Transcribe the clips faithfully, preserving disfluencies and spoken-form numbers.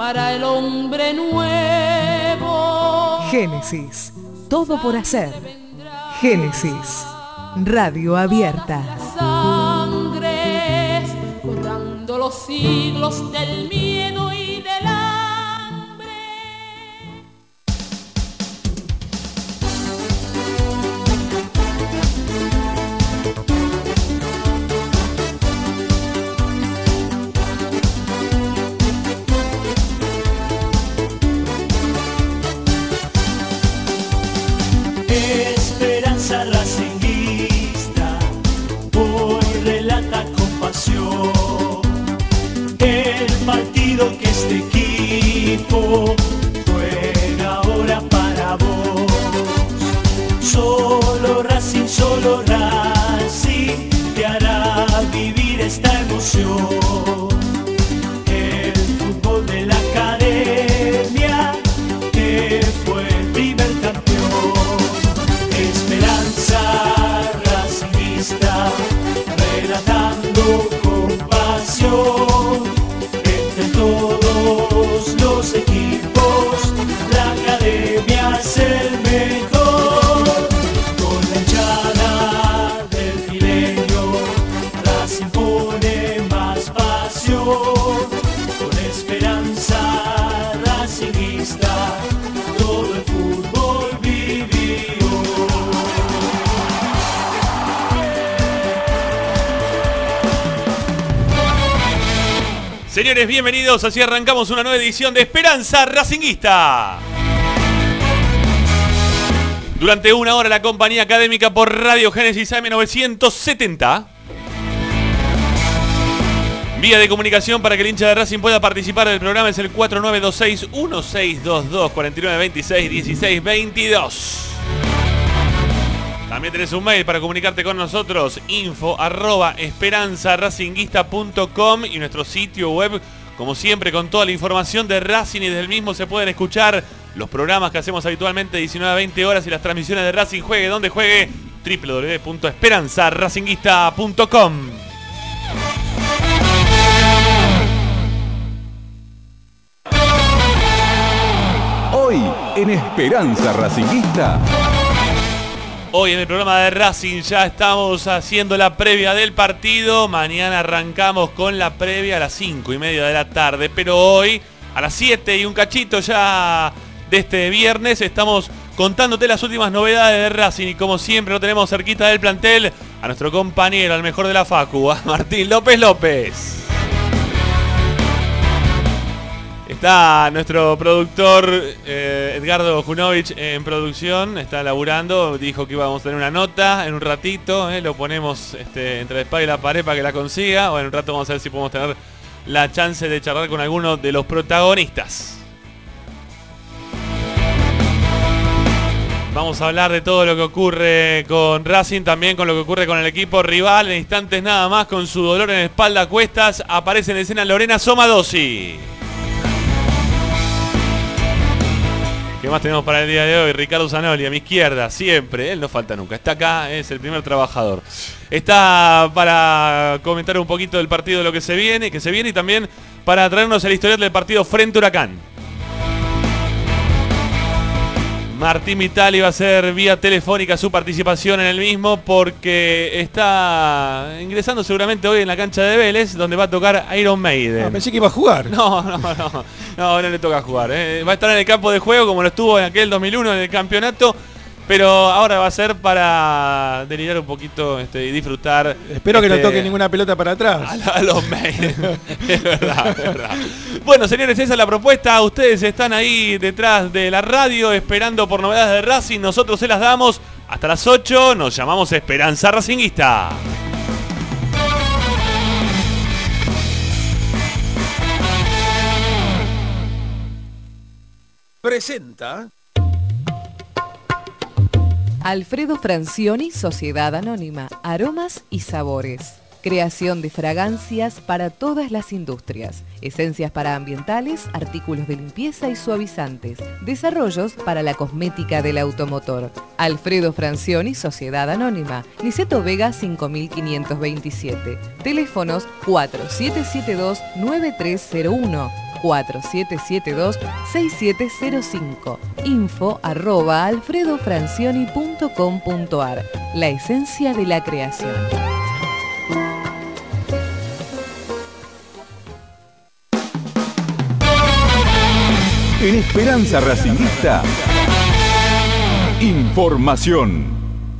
para el hombre nuevo. Génesis, todo por hacer. Génesis, radio abierta. Sangres, borrando los siglos del miedo y del hambre. Esperanza racinguista, hoy relata con pasión el partido que este equipo juega ahora para vos. Solo Racing, solo Racing te hará vivir esta emoción. El fútbol de la academia que fue el primer campeón. Esperanza racinguista, relatando con pasión, entre todos los equipos, la academia es el mejor. Con la hinchada del fileño, Racing pone más pasión. Con esperanza racinguista, todo el fútbol vivió. Señores, bienvenidos, así arrancamos una nueva edición de Esperanza Racinguista. Durante una hora la compañía académica por Radio Génesis A M novecientos setenta. Vía de comunicación para que el hincha de Racing pueda participar del programa es el cuatro nueve dos seis, uno seis dos dos, cuatro nueve dos seis, uno seis dos dos. También tenés un mail para comunicarte con nosotros, info arroba esperanzaracinguista punto com, y nuestro sitio web, como siempre, con toda la información de Racing, y desde el mismo se pueden escuchar los programas que hacemos habitualmente diecinueve a veinte horas y las transmisiones de Racing juegue donde juegue, doble u doble u doble u punto esperanzaracinguista punto com. Hoy en Esperanza Racinguista. Hoy en el programa de Racing ya estamos haciendo la previa del partido. Mañana arrancamos con la previa a las cinco y media de la tarde. Pero hoy, a las siete y un cachito ya de este viernes, estamos contándote las últimas novedades de Racing. Y como siempre lo tenemos cerquita del plantel a nuestro compañero, al mejor de la Facu, a Martín López López. Está nuestro productor eh, Edgardo Junovich en producción, está laburando, dijo que íbamos a tener una nota en un ratito, eh, lo ponemos este, entre la espada y la pared para que la consiga. Bueno, en un rato vamos a ver si podemos tener la chance de charlar con alguno de los protagonistas. Vamos a hablar de todo lo que ocurre con Racing, también con lo que ocurre con el equipo rival. En instantes nada más, con su dolor en la espalda a cuestas, aparece en escena Lorena Somadossi. ¿Qué más tenemos para el día de hoy? Ricardo Zanoli, a mi izquierda, siempre, él no falta nunca. Está acá, es el primer trabajador. Está para comentar un poquito del partido, de lo que se viene, que se viene, y también para traernos el historial del partido frente a Huracán. Martín Vitali va a hacer vía telefónica su participación en el mismo, porque está ingresando seguramente hoy en la cancha de Vélez, donde va a tocar Iron Maiden. Ah, pensé que iba a jugar. No, no, no, no, no le toca jugar. ¿eh? Va a estar en el campo de juego como lo estuvo en aquel dos mil uno en el campeonato, pero ahora va a ser para delirar un poquito este, y disfrutar. Espero este, que no toque ninguna pelota para atrás. A, a los Maiden. Es verdad, es verdad. Bueno, señores, esa es la propuesta. Ustedes están ahí detrás de la radio esperando por novedades de Racing. Nosotros se las damos hasta las ocho. Nos llamamos Esperanza Racinguista. Presenta Alfredo Francioni, Sociedad Anónima, Aromas y Sabores. Creación de fragancias para todas las industrias. Esencias para ambientales, artículos de limpieza y suavizantes. Desarrollos para la cosmética del automotor. Alfredo Francioni, Sociedad Anónima. Niceto Vega cinco mil quinientos veintisiete. Teléfonos cuatro siete siete dos nueve tres cero uno cuatro siete siete dos seis siete cero cinco. Info arroba alfredofrancioni punto com punto ar. La esencia de la creación. En Esperanza Racingista, información.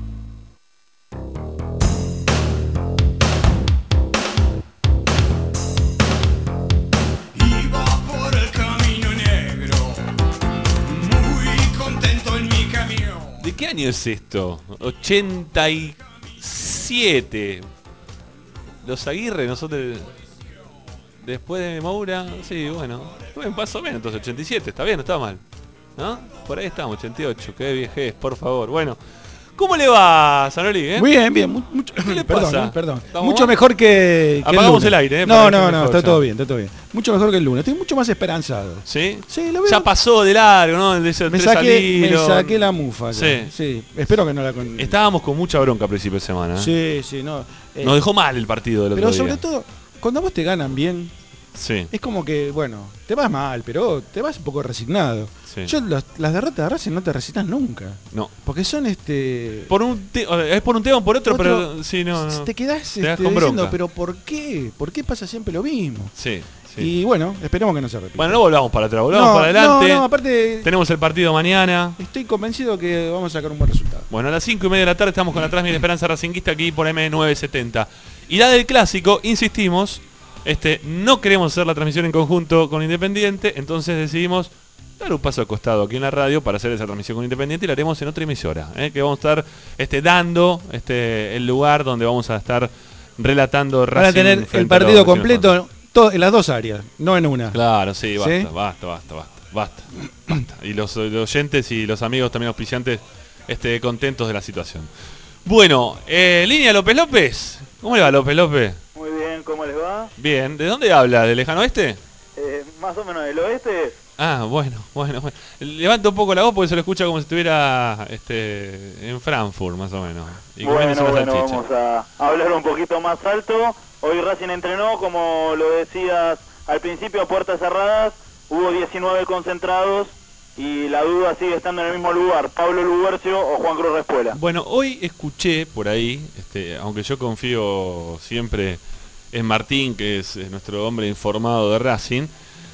Iba por el camino negro, muy contento en mi camión. ¿De qué año es esto? ochenta y siete. Los Aguirre, nosotros... Después de Moura, sí, bueno. Bueno, más o menos, entonces ochenta y siete, está bien, no está mal. ¿No? Por ahí estamos, ochenta y ocho, qué viejez, por favor. Bueno, ¿cómo le va, Sanoli? Eh? Muy bien, bien. mu- Mucho, ¿Qué le perdón, pasa? eh, perdón. ¿Estamos Mucho mal? mejor que, que Apagamos lunes. el aire, eh, No, para que no, esté no, mejor está ya. todo bien, está todo bien. Mucho mejor que el lunes. Estoy mucho más esperanzado. ¿Sí? Sí, lo veo. Ya pasó de largo, ¿no? De esos Me tres saqué, al me hilo. saqué la mufa. Sí. Ya. Sí. Espero que no la con... Estábamos con mucha bronca a principio de semana. ¿eh? Sí, sí, no. Eh, Nos dejó mal el partido del otro pero día. sobre todo, cuando a vos te ganan bien, Sí, es como que, bueno, te vas mal, pero te vas un poco resignado. sí. Yo las, las derrotas de Racing no te resignas nunca. No. Porque son este... Por un te- o sea, es por un tema o por otro, Otro- pero sí, no, no. Te quedás, Te das este, con diciendo, bronca. pero ¿por qué? ¿Por qué pasa siempre lo mismo? Sí, sí. Y bueno, esperemos que no se repita. Bueno, no volvamos para atrás, volvamos No, para adelante. No, no, aparte, Tenemos el partido mañana. estoy convencido que vamos a sacar un buen resultado. Bueno, a las cinco y media de la tarde estamos con la transmisión de Esperanza Racinguista aquí por M novecientos setenta. Y la del clásico, insistimos, este, no queremos hacer la transmisión en conjunto con Independiente, entonces decidimos dar un paso al costado aquí en la radio para hacer esa transmisión con Independiente y la haremos en otra emisora, ¿eh? Que vamos a estar este, dando este, el lugar donde vamos a estar relatando Racing. Van a tener frente el a partido los vecinos completo to- en las dos áreas, no en una. Claro, sí, basta, ¿Sí? basta, basta, basta, basta, basta. Y los, los oyentes y los amigos también auspiciantes este, contentos de la situación. Bueno, eh, línea López López. ¿Cómo le va López López? Muy bien, ¿cómo les va? Bien, ¿de dónde habla? ¿De lejano oeste? Eh, más o menos del oeste. Ah, bueno, bueno, bueno. Levanta un poco la voz porque se lo escucha como si estuviera este, en Frankfurt, más o menos. Y comiéndose Bueno, una bueno, salchicha. vamos a hablar un poquito más alto. Hoy Racing entrenó, como lo decías al principio, a puertas cerradas. Hubo diecinueve concentrados y la duda sigue estando en el mismo lugar. Pablo Luguercio o Juan Cruz Respuela. Bueno, hoy escuché por ahí, este, aunque yo confío siempre en Martín, que es, es nuestro hombre informado de Racing,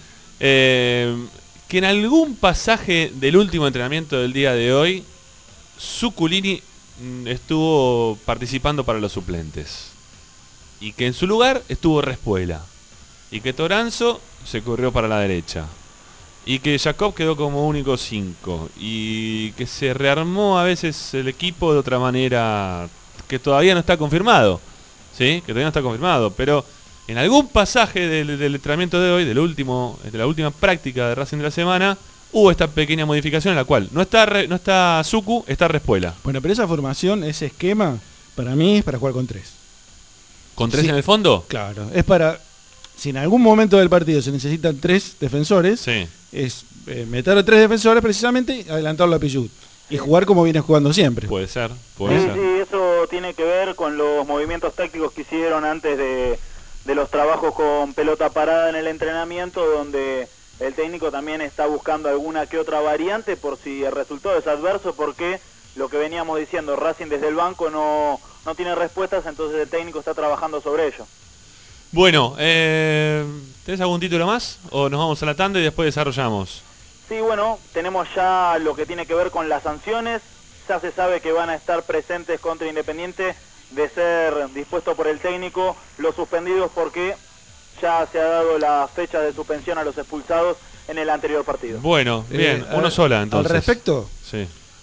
eh, que en algún pasaje del último entrenamiento del día de hoy, Zuculini mm, estuvo participando para los suplentes. Y que en su lugar estuvo Respuela. Y que Toranzo se corrió para la derecha. Y que Jacob quedó como único cinco. Y que se rearmó a veces el equipo de otra manera que todavía no está confirmado. ¿Sí? Que todavía no está confirmado. Pero en algún pasaje del, del entrenamiento de hoy, del último, de la última práctica de Racing de la semana, hubo esta pequeña modificación en la cual no está, Re- no está Zucu, está Respuela. Bueno, pero esa formación, ese esquema, para mí es para jugar con tres. ¿Con tres Sí. en el fondo? Claro, es para... Si en algún momento del partido se necesitan tres defensores, Sí. es eh, meter a tres defensores precisamente y adelantarlo a Pichut. Y jugar como viene jugando siempre. Puede ser, puede Sí, ser. sí, eso tiene que ver con los movimientos tácticos que hicieron antes de, de los trabajos con pelota parada en el entrenamiento, donde el técnico también está buscando alguna que otra variante por si el resultado es adverso, porque lo que veníamos diciendo, Racing desde el banco no, no tiene respuestas, entonces el técnico está trabajando sobre ello. Bueno, eh, ¿tenés algún título más? ¿O nos vamos a la tanda y después desarrollamos? Sí, bueno, tenemos ya lo que tiene que ver con las sanciones. Ya se sabe que van a estar presentes contra Independiente, de ser dispuesto por el técnico, los suspendidos, porque ya se ha dado la fecha de suspensión a los expulsados en el anterior partido. Bueno, bien, Eh, uno al- sola entonces. Al respecto, Sí.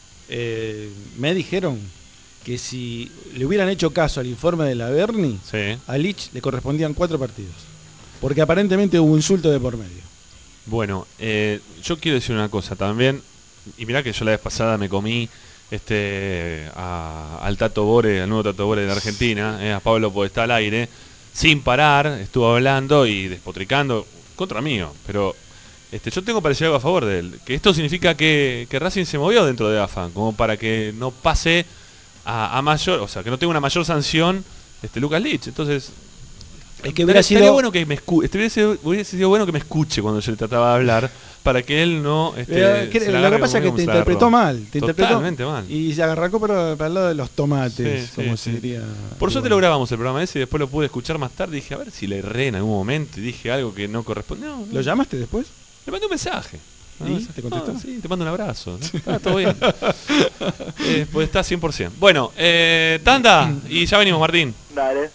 eh, me dijeron que si le hubieran hecho caso al informe de la Berni, Sí. a Lich le correspondían cuatro partidos. Porque aparentemente hubo insulto de por medio. Bueno, eh, yo quiero decir una cosa también. Y mirá que yo la vez pasada me comí este a- al Tato Bore, al nuevo Tato Bore de la Argentina, eh, a Pablo Podestá al aire, sin parar, estuvo hablando y despotricando contra mío. Pero este, yo tengo para decir algo a favor de él. Que esto significa que, que Racing se movió dentro de A F A, como para que no pase a, a mayor, o sea, que no tenga una mayor sanción este Lucas Lich. Entonces, Es que hubiera estaría sido bueno que me escu hubiese, sido, hubiese sido bueno que me escuche cuando yo le trataba de hablar, para que él no este, eh, que, se la lo que agarre pasa es que como te se la interpretó agarró. mal, te Totalmente interpretó mal. y se agarracó para, para el lado de los tomates, Sí, como sí, se sí. diría. Por suerte bueno. lo grabamos el programa ese y después lo pude escuchar más tarde y dije, a ver si le erré en algún momento y dije algo que no corresponde. No, no. ¿Lo llamaste después? Le mandé un mensaje. ¿Y? ¿No? ¿Te contestó? Ah, sí, te mando un abrazo. ¿No? Ah, todo bien. eh, pues está cien por ciento. Bueno, eh, tanda y ya venimos, Martín. Dale.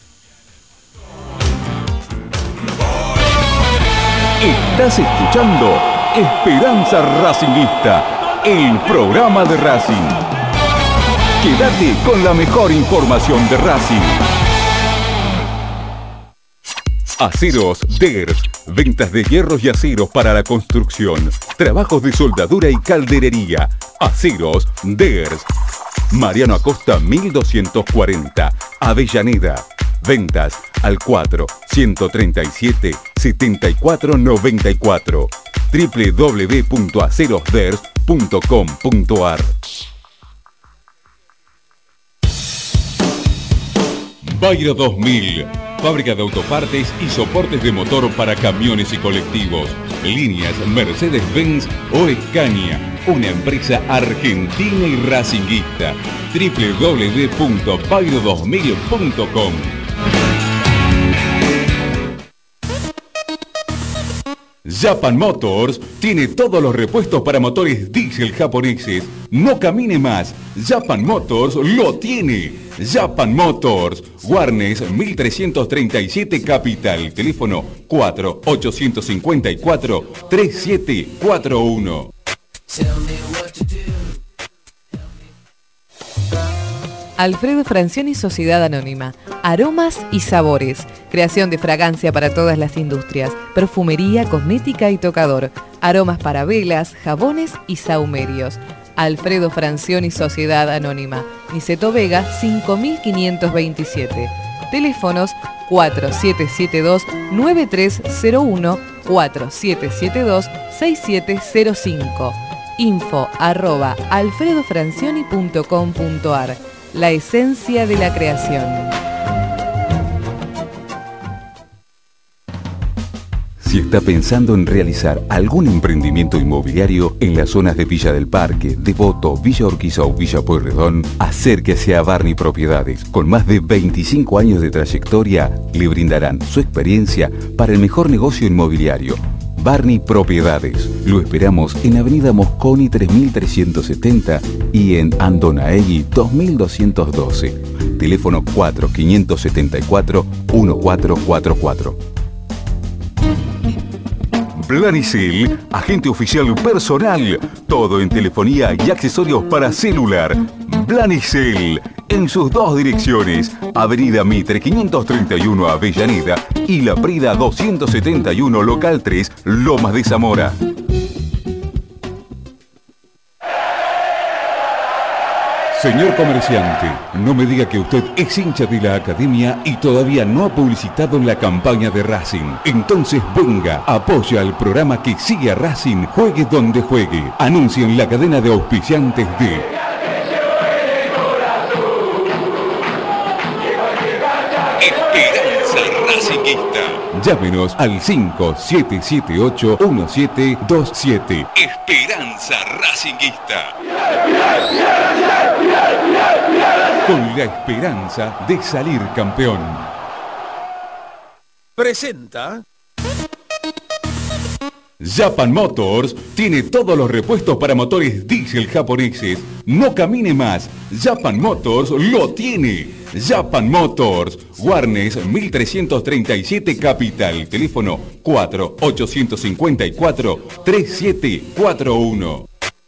Estás escuchando Esperanza Racingista, el programa de Racing. Quédate con la mejor información de Racing. Aceros Ders, ventas de hierros y aceros para la construcción, trabajos de soldadura y calderería. Aceros Ders, Mariano Acosta mil doscientos cuarenta, Avellaneda. Ventas al cuatro, ciento treinta y siete, setenta y cuatro noventa y cuatro. doble u doble u doble u punto aceros ders punto com punto ar. Bayro dos mil, fábrica de autopartes y soportes de motor para camiones y colectivos. Líneas Mercedes-Benz o Scania, una empresa argentina y racinguista. doble u doble u doble u punto bayro dos mil punto com. Japan Motors tiene todos los repuestos para motores diésel japoneses. No camine más. Japan Motors lo tiene. Japan Motors. Warnes mil trescientos treinta y siete Capital. Teléfono cuatro, ochocientos cincuenta y cuatro, treinta y siete cuarenta y uno. Alfredo Francioni, Sociedad Anónima. Aromas y sabores. Creación de fragancia para todas las industrias. Perfumería, cosmética y tocador. Aromas para velas, jabones y sahumerios. Alfredo Francioni, Sociedad Anónima. Niceto Vega, cinco mil quinientos veintisiete. Teléfonos cuatro siete siete dos, nueve tres cero uno, cuatro siete siete dos, seis siete cero cinco. Info arroba alfredofrancioni punto com punto ar. La esencia de la creación. Si está pensando en realizar algún emprendimiento inmobiliario en las zonas de Villa del Parque, Devoto, Villa Urquiza o Villa Pueyrredón, acérquese a Barney Propiedades. Con más de veinticinco años de trayectoria, le brindarán su experiencia para el mejor negocio inmobiliario. Barney Propiedades. Lo esperamos en Avenida Mosconi tres mil trescientos setenta y en Andonaegui dos mil doscientos doce. Teléfono cuatro, quinientos setenta y cuatro, catorce cuarenta y cuatro. Planicel, agente oficial personal. Todo en telefonía y accesorios para celular. Planicel, en sus dos direcciones. Avenida Mitre quinientos treinta y uno Avellaneda y La Prida doscientos setenta y uno Local tres, Lomas de Zamora. Señor comerciante, no me diga que usted es hincha de la academia y todavía no ha publicitado la campaña de Racing. Entonces venga, apoya al programa que sigue a Racing, juegue donde juegue. Anuncie en la cadena de auspiciantes de Esperanza Racinguista. Llámenos al cinco siete siete ocho uno siete dos siete. Esperanza Racinguista. Con la esperanza de salir campeón. Presenta. Japan Motors tiene todos los repuestos para motores diésel japoneses. No camine más. Japan Motors lo tiene. Japan Motors. Warnes mil trescientos treinta y siete Capital. Teléfono cuatro, ochocientos cincuenta y cuatro, treinta y siete cuarenta y uno.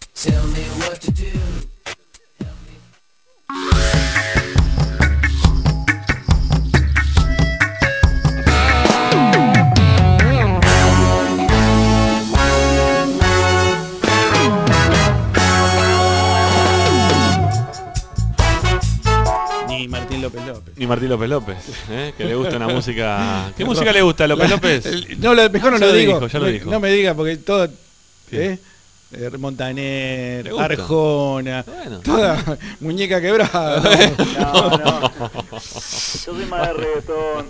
Ni Martín López López. Ni Martín López López, ¿eh? Que le gusta una música. ¿Qué música le gusta a López La- López? el- no, lo, mejor no Ya lo lo digo. dijo, ya lo Me- dijo. No me diga porque todo. Sí. ¿eh? eh, Montaner, ¿Le gusta? Arjona, Bueno. toda muñeca quebrada. No, no. Yo soy más de reggaetón.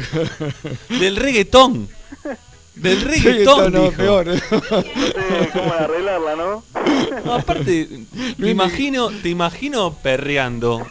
Del reggaetón. Del reggaetón, no, dijo. peor. No sé cómo arreglarla, ¿no? No, aparte, te imagino, te imagino perreando.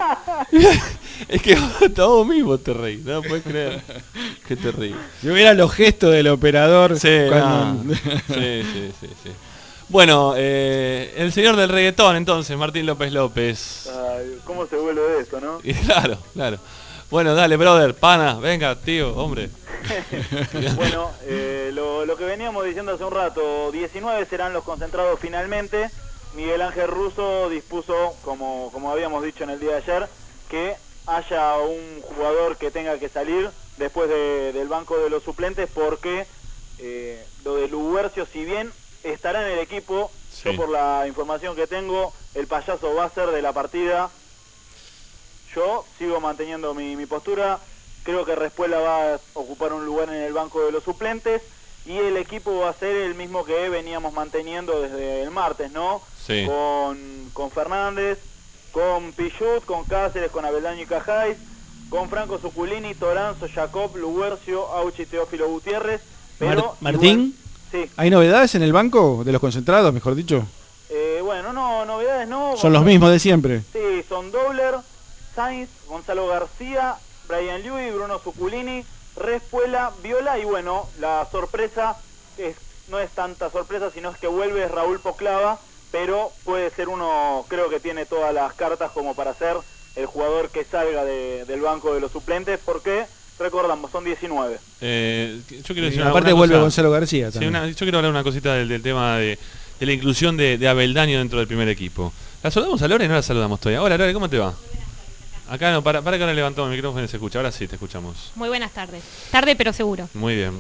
Es que hasta vos mismo te reís, no puedes creer que te reís. Yo hubiera los gestos del operador. Sí, cuando- no. sí, sí, sí, sí. Bueno, eh, el señor del reggaetón entonces, Martín López López. Ay, ¿cómo se vuelve de esto, no? Y claro, claro. Bueno, dale, brother, pana, venga, tío, hombre. Bueno, eh, lo, lo que veníamos diciendo hace un rato, diecinueve serán los concentrados finalmente. Miguel Ángel Russo dispuso, como, como habíamos dicho en el día de ayer, que haya un jugador que tenga que salir después de, del banco de los suplentes, porque eh, lo de Luguercio, si bien estará en el equipo, Sí. yo por la información que tengo, el payaso va a ser de la partida. Yo sigo manteniendo mi, mi postura. Creo que Respuela va a ocupar un lugar en el banco de los suplentes y el equipo va a ser el mismo que veníamos manteniendo desde el martes, ¿no? Sí. Con, con Fernández, con Pichut, con Cáceres, con Abeldaño y Cajáis, con Franco Zuculini, Toranzo, Jacob, Luguercio, Auchi, Teófilo Gutiérrez. Pero Mar- Martín, igual- sí. ¿hay novedades en el banco de los concentrados, mejor dicho? Eh, bueno, no, novedades no. Son los mismos de siempre. Sí, son Dobler, Sainz, Gonzalo García, Brian Liu y Bruno Zuculini, Respuela, Viola y bueno, la sorpresa es, no es tanta sorpresa, sino es que vuelve Raúl Poclava, pero puede ser uno, creo que tiene todas las cartas como para ser el jugador que salga de, del banco de los suplentes, porque recordamos, son diecinueve. Eh, yo quiero Y decir una- aparte una vuelve cosa. Gonzalo García Sí, también. una- yo quiero hablar una cosita del, del tema de, de la inclusión de, de Abeldaño dentro del primer equipo. ¿La saludamos a Lore? No la saludamos todavía. Hola Lore, ¿cómo te va? Acá no, para, para que ahora levantamos el micrófono y se escucha. Ahora sí te escuchamos. Muy buenas tardes. Tarde pero seguro. Muy bien.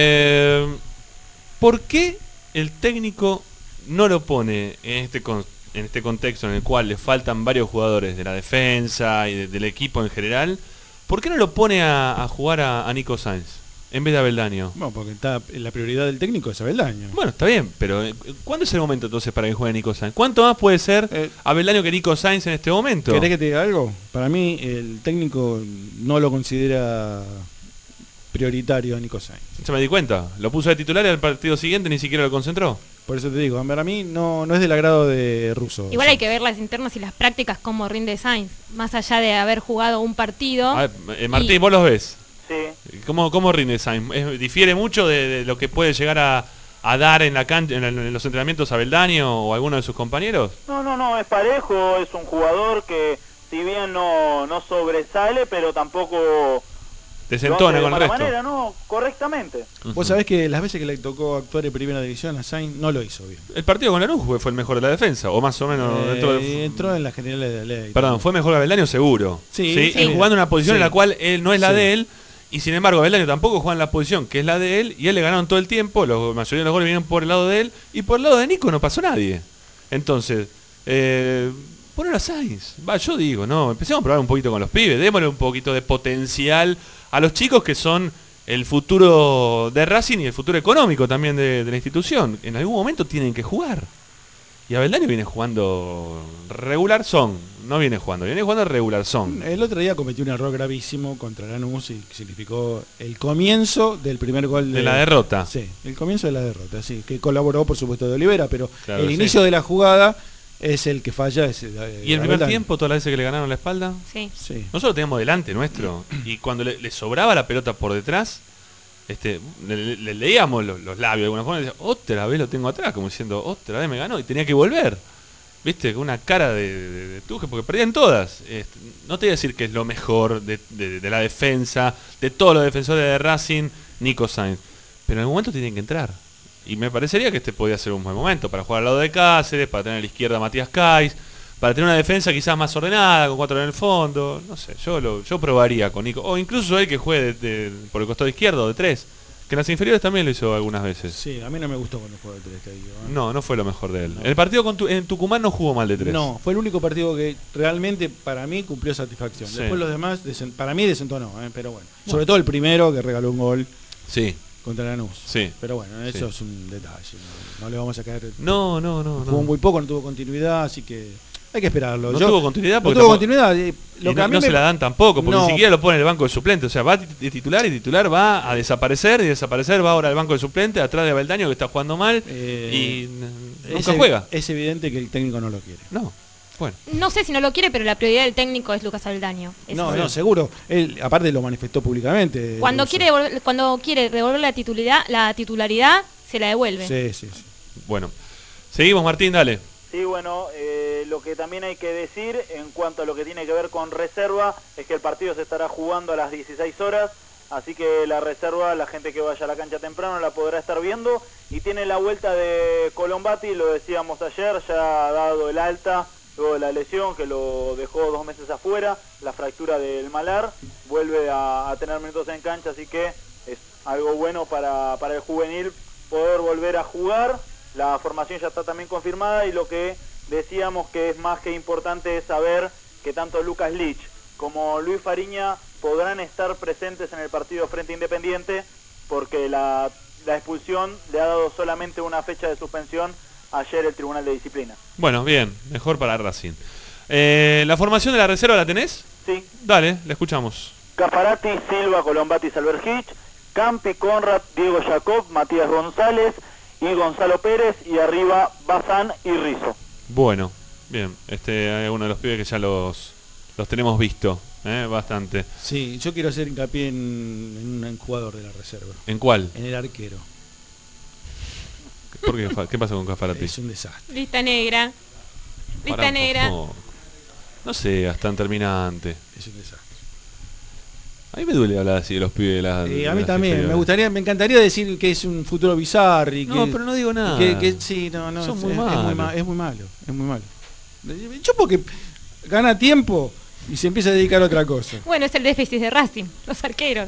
Eh, ¿Por qué el técnico no lo pone en este, con- en este contexto en el cual le faltan varios jugadores de la defensa y de- del equipo en general? ¿Por qué no lo pone a, a jugar a, a Nico Sainz en vez de Abeldaño? Bueno, porque está, la prioridad del técnico es Abeldaño. Bueno, está bien, pero eh, ¿cuándo es el momento entonces para que juegue Nico Sainz? ¿Cuánto más puede ser Eh, Abeldaño que Nico Sainz en este momento? ¿Querés que te diga algo? Para mí el técnico no lo considera prioritario a Nico Sainz. Se me di cuenta. Lo puso de titular y al partido siguiente ni siquiera lo concentró. Por eso te digo, para mí no, no es del agrado de Russo. Igual hay que ver las internas y las prácticas cómo rinde Sainz. Más allá de haber jugado un partido. A ver, eh, Martín, Y- vos los ves. Sí. ¿Cómo, cómo rinde Sainz? ¿Es- ¿Difiere mucho de, de lo que puede llegar a, a dar en la cancha, en, el- en los entrenamientos Abeldaño o alguno de sus compañeros? No, no, no, es parejo, es un jugador que si bien no, no sobresale, pero tampoco Desentona lo hace con de el mala resto. manera, no, correctamente. Vos sabés que las veces que le tocó actuar en primera división a Sainz no lo hizo bien. El partido con Lanús fue fue el mejor de la defensa, o más o menos Eh, dentro del... entró en la general de la ley. Perdón, fue mejor que Abeldaño seguro. Sí, sí, sí. y jugando en una posición Sí. en la cual él no es la Sí. de él, y sin embargo Abeldaño tampoco juega en la posición que es la de él, y él le ganaron todo el tiempo, la mayoría de los goles vinieron por el lado de él, y por el lado de Nico no pasó nadie. Entonces, eh, ponelo a Sainz. Va, yo digo, no, empecemos a probar un poquito con los pibes, démosle un poquito de potencial a los chicos que son el futuro de Racing y el futuro económico también de, de la institución. En algún momento tienen que jugar. Y Abeldaño viene jugando regular son, no viene jugando, viene jugando regular son. El otro día cometió un error gravísimo contra Lanús y significó el comienzo del primer gol de, De la derrota. Sí, el comienzo de la derrota, sí, que colaboró por supuesto de Olivera, pero Claro el que inicio sí. de la jugada es el que falla. Es, eh, ¿Y el primer Abeldaño. tiempo, todas las veces que le ganaron la espalda? Sí. Sí. Nosotros teníamos delante nuestro, y cuando le, le sobraba la pelota por detrás, este, le, le- le leíamos los, los labios de alguna forma y decía, otra vez lo tengo atrás, como diciendo, otra vez me ganó, y tenía que volver. ¿Viste? Con una cara de, de, de tuje, porque perdían todas. Este, no te voy a decir que es lo mejor de, de- de la defensa, de todos los defensores de Racing, Nico Sainz. Pero en algún momento tienen que entrar. Y me parecería que este podía ser un buen momento para jugar al lado de Cáceres, para tener a la izquierda a Matías Cais, para tener una defensa quizás más ordenada, con cuatro en el fondo. No sé, yo lo yo probaría con Nico. O incluso él que juegue de- de- por el costado izquierdo, de tres. Que en las inferiores también lo hizo algunas veces. Sí, a mí no me gustó cuando jugó de tres, te digo, ¿eh? No, no fue lo mejor de él. No. El partido con tu- en Tucumán no jugó mal de tres. No, fue el único partido que realmente para mí cumplió satisfacción. Sí. Después los demás, desen- para mí desentonó, ¿eh? Pero bueno. Sobre todo el primero que regaló un gol. Sí. contra Lanús. Sí. Pero bueno, eso Sí. es un detalle. No, no le vamos a caer. No, no, no. Jugó no. muy poco, no tuvo continuidad, así que hay que esperarlo. No Yo- tuvo continuidad no porque tuvo tampoco- continuidad. eh, Lo Y que no, a mí no me- se la dan tampoco, porque No. ni siquiera lo pone en el banco de suplente. O sea, va de titular y titular va a desaparecer y desaparecer va ahora al banco de suplente atrás de Beldaño que está jugando mal Eh, y n- es nunca ev- juega. Es evidente que el técnico no lo quiere. No, bueno. No sé si no lo quiere, pero la prioridad del técnico es Lucas Aldaño. Eso No, sí. no, seguro. Él, aparte, lo manifestó públicamente. Cuando Russo. quiere devol- cuando quiere devolver la titularidad, la titularidad se la devuelve. Sí, sí, sí. Bueno. Seguimos, Martín, dale. Sí, bueno, eh, lo que también hay que decir en cuanto a lo que tiene que ver con reserva es que el partido se estará jugando a las dieciséis horas, así que la reserva, la gente que vaya a la cancha temprano la podrá estar viendo, y tiene la vuelta de Colombati, lo decíamos ayer, ya ha dado el alta luego de la lesión que lo dejó dos meses afuera, la fractura del malar, vuelve a, a tener minutos en cancha, así que es algo bueno para, para el juvenil poder volver a jugar. La formación ya está también confirmada y lo que decíamos que es más que importante es saber que tanto Lucas Lich como Luis Fariña podrán estar presentes en el partido frente a Independiente porque la, la expulsión le ha dado solamente una fecha de suspensión ayer el Tribunal de Disciplina. Bueno, bien, mejor para Racing. Eh, ¿La formación de la reserva la tenés? Sí. Dale, la escuchamos. Cafarati, Silva, Colombati, Salvergich, Campi, Conrad, Diego Jacob, Matías González y Gonzalo Pérez, y arriba Bazán y Rizzo. Bueno, bien. Este, hay uno de los pibes que ya los, los tenemos visto, ¿eh? Bastante. Sí, yo quiero hacer hincapié en, en un jugador de la reserva. ¿En cuál? En el arquero. ¿Por qué? ¿Qué pasa con Cafarati? Es un desastre. Lista negra. Lista Pará un negra. poco. No seas tan terminante. Es un desastre. A mí me duele hablar así de los pibes de la. Eh, de a mí las también, inferiores. me gustaría, me encantaría decir que es un futuro bizarri. No, que, pero no digo nada. Que, que- sí, no, no, Son es, muy es- es muy malos. ma- es muy malo, es muy malo. Yo porque gana tiempo y se empieza a dedicar a otra cosa. Bueno, es el déficit de Racing, los arqueros.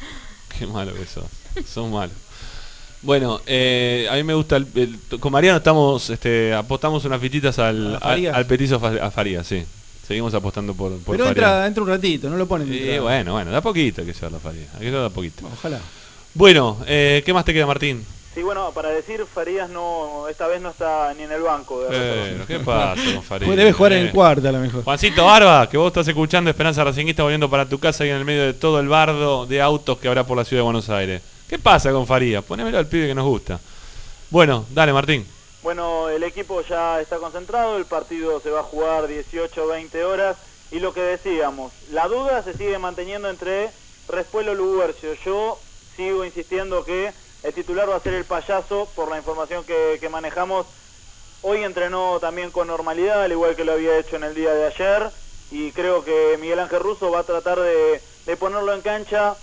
Qué malo que sos. Son malos. Bueno, eh, a mí me gusta. El, el- con Mariano estamos, este, apostamos unas fichitas al, ¿A Farías? al, al petizo Fa- a Farías, sí. Seguimos apostando por, por Pero Farías. entra, entra un ratito, no lo ponen. de Sí, entrada. bueno, bueno, da poquito hay que llevarlo a Farías. Hay que llevarlo a poquito. Ojalá. Bueno, eh, ¿qué más te queda, Martín? Sí, bueno, para decir, Farías no, esta vez no está ni en el banco de reserva. Pero, ¿qué pasa con Farías? Pues debe jugar en Eh. el cuarto a lo mejor. Juancito Barba, que vos estás escuchando Esperanza Racinguista volviendo para tu casa y en el medio de todo el bardo de autos que habrá por la ciudad de Buenos Aires. ¿Qué pasa con Farías? Ponémelo al pibe que nos gusta. Bueno, dale, Martín. Bueno, el equipo ya está concentrado, el partido se va a jugar dieciocho veinte horas y lo que decíamos, la duda se sigue manteniendo entre Respuelo y Luguercio. Yo sigo insistiendo que el titular va a ser el Payaso por la información que, que manejamos. Hoy entrenó también con normalidad, al igual que lo había hecho en el día de ayer, y creo que Miguel Ángel Russo va a tratar de, de ponerlo en cancha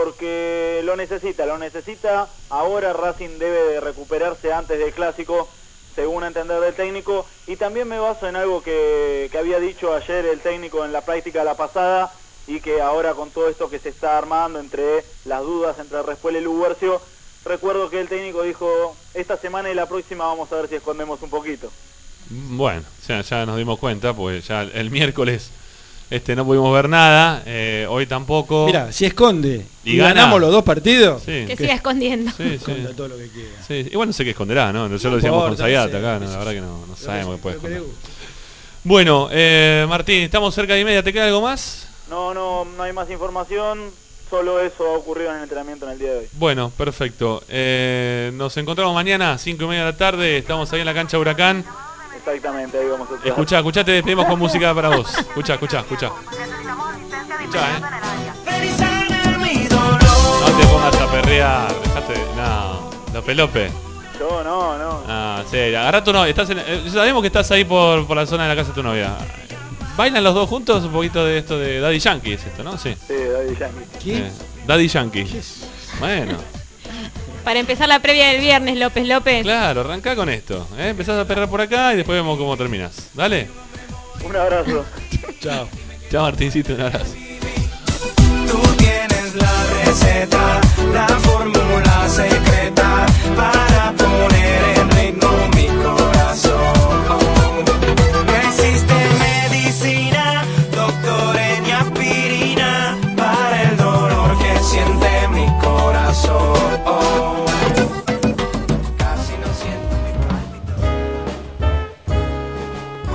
porque lo necesita, lo necesita. Ahora Racing debe de recuperarse antes del Clásico, según entender del técnico, y también me baso en algo que, que había dicho ayer el técnico en la práctica la pasada, y que ahora con todo esto que se está armando entre las dudas entre Respuelo y Luguercio, recuerdo que el técnico dijo, esta semana y la próxima vamos a ver si escondemos un poquito. Bueno, o sea, ya nos dimos cuenta, pues ya el miércoles este no pudimos ver nada, eh, hoy tampoco. Mira, si esconde Y y, gana. ganamos los dos partidos, Sí. Que siga escondiendo. Sí, sí. esconda todo lo que quiera. Sí, igual no sé qué esconderá, ¿no? Nosotros No lo decíamos con importa, Zayata no sé, acá, qué ¿no? sé La yo. verdad que no, no sabemos qué puede Lo que le esconder. guste. Bueno, eh, Martín, estamos cerca de y media, ¿te queda algo más? No, no, no hay más información, solo eso ha ocurrido en el entrenamiento en el día de hoy. Bueno, perfecto. Eh, nos encontramos mañana, cinco y media de la tarde, estamos ahí en la cancha Huracán. Exactamente, ahí vamos a estar. Escuchá, escuchá, te despedimos con música para vos. Escuchá, escuchá, escuchá. Escuchá, eh. No te pongas a perrear, dejate. No, Lope Lope. Yo no, no. Ah, sí, agarrá tu novia. Estás en- eh, sabemos que estás ahí por, por la zona de la casa de tu novia. ¿Bailan los dos juntos un poquito de esto de Daddy Yankee? Es esto, ¿no? Sí. Sí, Daddy Yankee. ¿Qué? Eh, Daddy Yankee. Bueno, Para empezar la previa del viernes, López López. claro, arrancá con esto. ¿eh? Empezás a perrar por acá y después vemos cómo terminás. Dale. Un abrazo. Chao. Chao, Martincito, un abrazo. Tú tienes la receta, la fórmula secreta para poner en ritmo mi corazón. No existe medicina, doctor, ni aspirina para el dolor que siente mi corazón.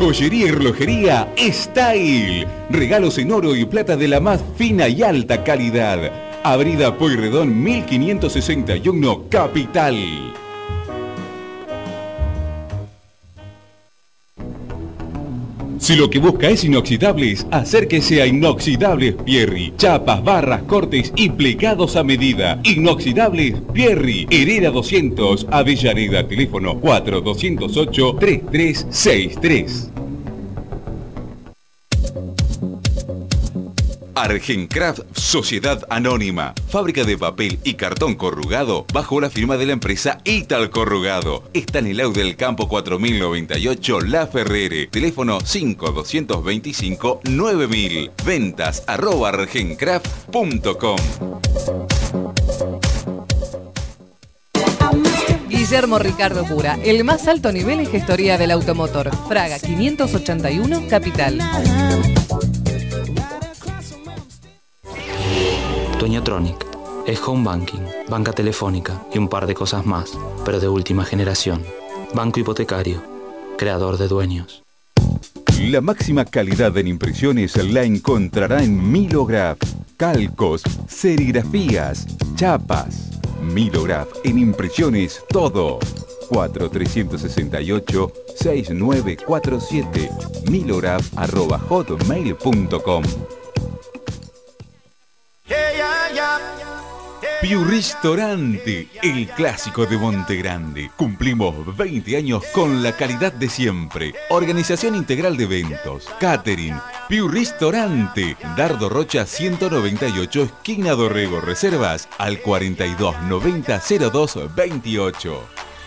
Joyería y relojería Style. Regalos en oro y plata de la más fina y alta calidad. Avenida Pueyrredón mil quinientos sesenta y uno, Capital. Si lo que busca es inoxidables, acérquese a Inoxidables Pierri. Chapas, barras, cortes y plegados a medida. Inoxidables Pierri. Herrera doscientos, Avellaneda. Teléfono cuatro dos cero ocho, tres tres seis tres. Argencraft Sociedad Anónima, fábrica de papel y cartón corrugado bajo la firma de la empresa Ital Corrugado. Está en el Au del Campo cuatro mil noventa y ocho La Ferrere. Teléfono cinco dos dos cinco nueve mil. Ventas arroba argencraft punto com. Guillermo Ricardo Cura, el más alto nivel en gestoría del automotor. Fraga quinientos ochenta y uno, Capital. Dueñotronic es home banking, banca telefónica y un par de cosas más, pero de última generación. Banco hipotecario, creador de dueños. La máxima calidad en impresiones la encontrará en Milograph. Calcos, serigrafías, chapas. Milograph en impresiones todo. cuatro tres seis ocho, seis nueve cuatro siete. milograph arroba hotmail punto com. Piu Ristorante, el clásico de Monte Grande. Cumplimos veinte años con la calidad de siempre. Organización integral de eventos, catering. Piu Ristorante, Dardo Rocha ciento noventa y ocho, esquina Dorrego. Reservas al cuarenta y dos noventa cero dos veintiocho.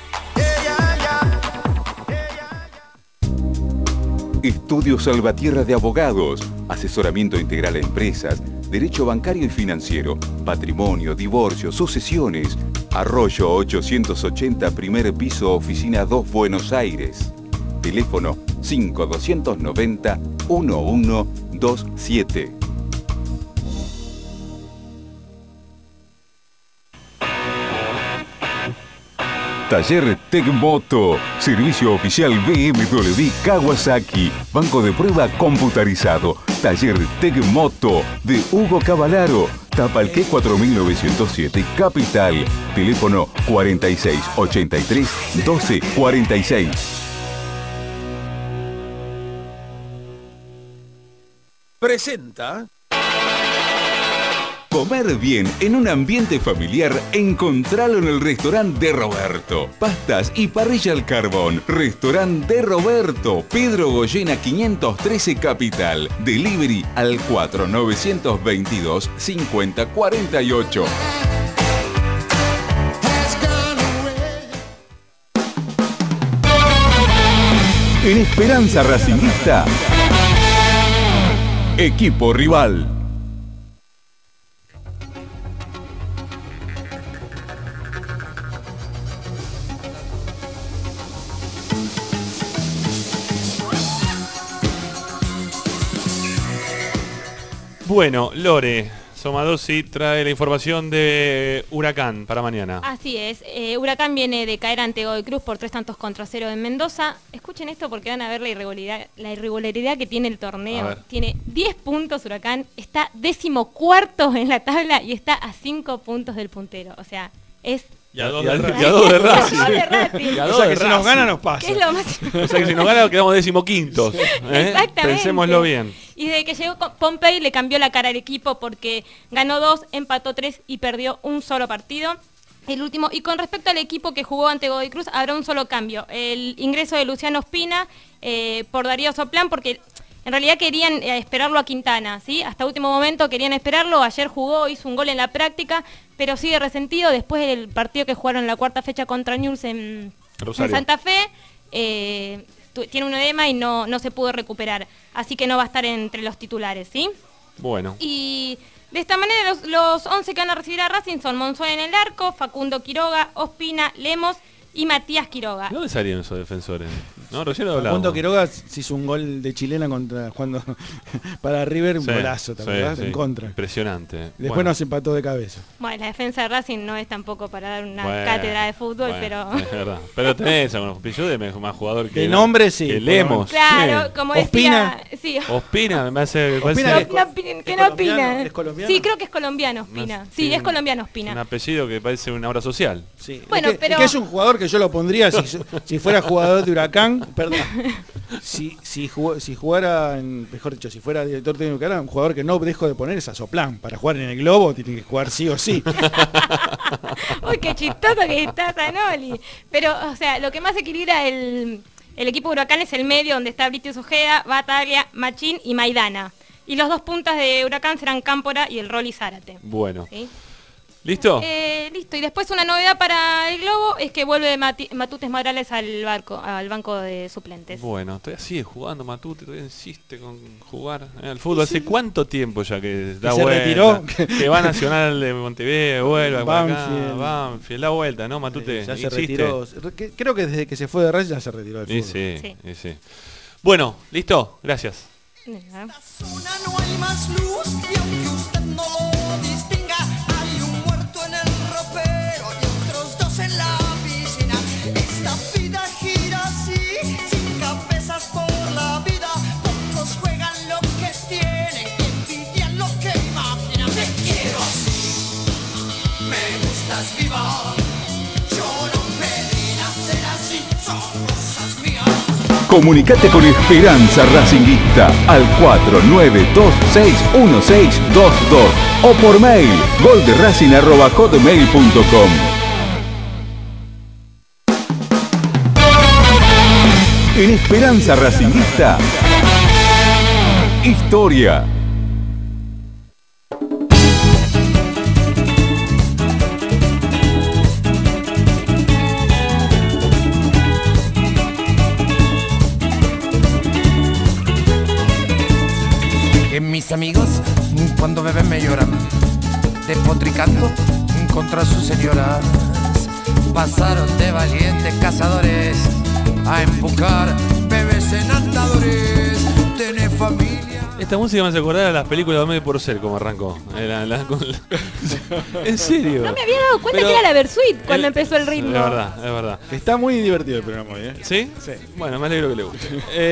Estudio Salvatierra de Abogados, asesoramiento integral a empresas, derecho bancario y financiero, patrimonio, divorcio, sucesiones. Arroyo ochocientos ochenta, primer piso, oficina dos, Buenos Aires. Teléfono cinco dos nueve cero uno uno dos siete. Taller Tecmoto, servicio oficial B M W Kawasaki, banco de prueba computarizado. Taller Tecmoto de Hugo Cavalaro, Tapalqué cuatro mil novecientos siete, Capital. Teléfono cuarenta y seis ochenta y tres doce cuarenta y seis. Presenta. Comer bien en un ambiente familiar, encontralo en el restaurante de Roberto. Pastas y parrilla al carbón. Restaurante de Roberto, Pedro Goyena quinientos trece, Capital. Delivery al cuatro nueve dos dos cincuenta cuarenta y ocho. En Esperanza Racingista, equipo rival. Bueno, Lore Somadosi trae la información de Huracán para mañana. Así es, eh, Huracán viene de caer ante Godoy Cruz por tres tantos contra cero en Mendoza. Escuchen esto porque van a ver la irregularidad, la irregularidad que tiene el torneo. Tiene diez puntos Huracán, está decimocuarto en la tabla y está a cinco puntos del puntero. O sea, es... Y a dos de Racing. Y a dos de Racing. Y a dos o sea que si nos gana nos pasa. ¿Qué es lo más... O sea que si nos gana quedamos decimoquintos. ¿eh? Exactamente. Pensémoslo bien. Y desde que llegó Pompey le cambió la cara al equipo porque ganó dos, empató tres y perdió un solo partido. El último. Y con respecto al equipo que jugó ante Godoy Cruz, habrá un solo cambio. El ingreso de Luciano Ospina eh, por Darío Soplán, porque en realidad querían eh, esperarlo a Quintana, ¿sí? Hasta último momento querían esperarlo. Ayer jugó, hizo un gol en la práctica, pero sigue resentido después del partido que jugaron en la cuarta fecha contra Newell's en, en Santa Fe. Eh, tiene un edema y no, no se pudo recuperar. Así que no va a estar entre los titulares, ¿sí? Bueno. Y de esta manera los, los once que van a recibir a Racing son Monzón en el arco, Facundo Quiroga, Ospina, Lemos y Matías Quiroga. ¿De dónde salieron esos defensores? No, recién lo hablamos. Facundo Quiroga se hizo un gol de chilena contra jugando para River, un Sí, golazo, ¿te sí, acordás? sí. En contra. Impresionante. Después Bueno. nos empató de cabeza. Bueno, la defensa de Racing no es tampoco para dar una Bueno, cátedra de fútbol, bueno, pero... es verdad. Pero tenés a unos pilludes de más jugador que De nombre, sí, que por lo Lemos. Claro, sí. como Ospina. decía... Sí, Ospina, me parece, parece Ospina no, que- no opina- que ¿Es no colombiano? opina. ¿Es colombiano? Sí, creo que es colombiano, Ospina. No, Sí, tiene es colombiano, Ospina. un apellido que parece una obra social. Sí. Bueno, es que, pero- es que es un jugador que yo lo pondría si, si fuera jugador de Huracán, perdón. Si, si, jugó- si jugara, en, mejor dicho, si fuera director técnico de Huracán, un jugador que no dejo de poner es a Soplán. Para jugar en el Globo tiene que jugar sí o sí. Uy, qué chistoso que está Zanoli. Pero, o sea, lo que más equilibra el, el equipo de Huracán es el medio, donde está Britius Ojeda, Bataglia, Machín y Maidana. Y los dos puntas de Huracán serán Cámpora y el Rolly Zárate. Bueno. ¿Sí? ¿Listo? Eh, listo. Y después una novedad para el Globo es que vuelve Mati- Matutes Morales al, barco, al banco de suplentes. Bueno, todavía sigue jugando Matute, todavía insiste con jugar eh, al fútbol. ¿Hace cuánto tiempo ya que da se vuelta? retiró. Que va a Nacional de Montevideo, vuelve para acá, Banfield. Banfield, da vuelta, ¿no? Matute ya se insiste. retiró. Que- Creo que desde que se fue de Racing ya se retiró del Y fútbol. sí, Sí. y sí. Bueno, ¿listo? Gracias. Ajá. No hay más luz y aunque usted no lo distinga, hay un muerto en el ropero y otros dos en la piscina. Esta vida gira así, sin cabezas por la vida. Pocos juegan lo que tienen, envidian lo que imaginan. Te quiero así, me gustas viva. Yo no pedí nacer así, son cosas mías. Comunicate con Esperanza Racinguista al cuatro nueve dos seis uno seis dos dos o por mail golderacing arroba hotmail punto com. En Esperanza Racinguista, historia. Que mis amigos cuando beben me lloran, despotricando contra sus señoras. Pasaron de valientes cazadores a empujar bebés en andadores. Tenés familia. Esta música me hace acordar a las películas de Hombre por Ser, como arrancó. Era la- con la- en serio. No me había dado cuenta Pero que era la Versuit cuando el- empezó el ritmo. Es verdad, es verdad. Está muy divertido el programa hoy, ¿eh? ¿Sí? Sí. Bueno, me alegro que le guste.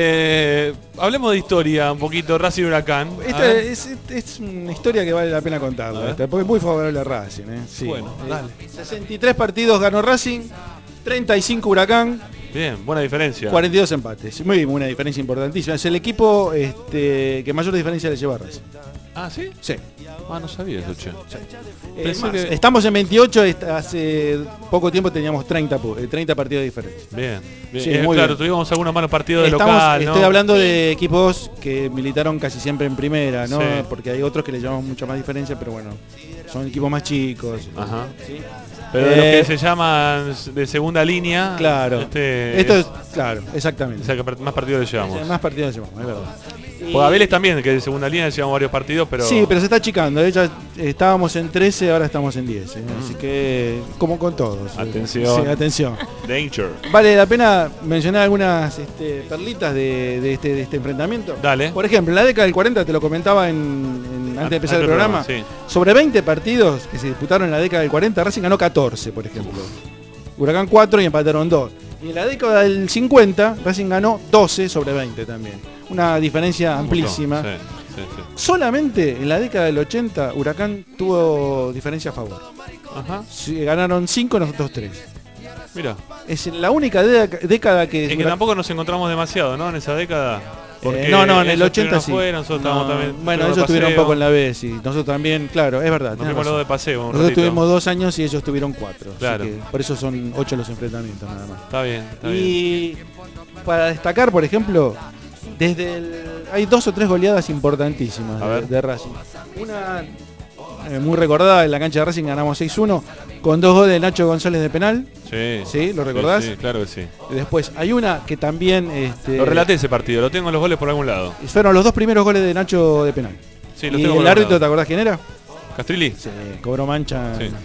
Eh, hablemos de historia un poquito, Racing Huracán. A Esta ver. es, es una historia que vale la pena A contarla, ver. esta, porque es muy favorable a Racing. ¿eh? Sí. Bueno, Eh, dale. sesenta y tres partidos ganó Racing, treinta y cinco Huracán, Bien, buena diferencia. cuarenta y dos empates. Muy una diferencia importantísima. Es el equipo este, que mayor diferencia le lleva a Racing. Ah, ¿sí? Sí. Ah, no sabía eso, che. Eh, Pensé más, que- Estamos en veintiocho, est- hace poco tiempo teníamos treinta, pu- eh, treinta partidos de diferencia. Bien, bien. Sí, Eh, muy claro, bien. tuvimos algunos malos partidos de Estamos- local, ¿no? Estoy hablando de equipos que militaron casi siempre en primera, ¿no? Sí. Porque hay otros que le llamamos mucha más diferencia, pero bueno, son equipos más chicos. Ajá. ¿sí? Pero de los Eh, que se llaman de segunda línea. Claro. Este, Esto es, claro, exactamente. O sea, que part- más partidos le llevamos. Más partidos llevamos, es verdad. Porque a Vélez también, que de segunda línea le llevamos varios partidos, pero. Sí, pero se está achicando. ¿eh? Ya estábamos en trece, ahora estamos en diez. ¿eh? Mm. Así que, como con todos. Atención. Sí, atención. Danger. Vale la pena mencionar algunas este, perlitas de, de este, de este enfrentamiento. Dale. Por ejemplo, en la década del cuarenta, te lo comentaba en, en- antes de empezar el Antes del programa, programa, sobre veinte partidos que se disputaron en la década del cuarenta, Racing ganó catorce, por ejemplo. Huracán cuatro y empataron dos. Y en la década del cincuenta, Racing ganó doce sobre veinte también. Una diferencia amplísima. Sí, sí, sí. Solamente en la década del ochenta, Huracán tuvo diferencia a favor. Ajá. Sí, ganaron cinco, nosotros tres. Mira. Es la única década, década que... Es que Huracán- tampoco nos encontramos demasiado, ¿no? En esa década. Porque Eh, no, no, en el ellos ochenta estuvieron sí. afuera, nosotros No, estábamos también. bueno, fuimos ellos de estuvieron un paseo. poco en la B, sí. Nosotros también, claro, es verdad. Nos tenés fuimos razón. luego de paseo. Un Nosotros ratito. tuvimos dos años y ellos tuvieron cuatro. así Claro. que por eso son ocho los enfrentamientos nada más. Está bien, está bien. Y para destacar, por ejemplo, desde el, hay dos o tres goleadas importantísimas A de, ver. de Racing. Una eh, muy recordada en la cancha de Racing, ganamos seis uno con dos goles de Nacho González de penal. Sí. ¿Sí? ¿Lo recordás? Sí, sí, claro que sí. Después hay una que también este, Lo relaté ese partido, lo tengo en los goles por algún lado. fueron los dos primeros goles de Nacho de penal. Sí, lo ¿Y tengo por el algún árbitro, lado. te acordás quién era? ¿Castrilli? Sí, cobró mancha. Sí.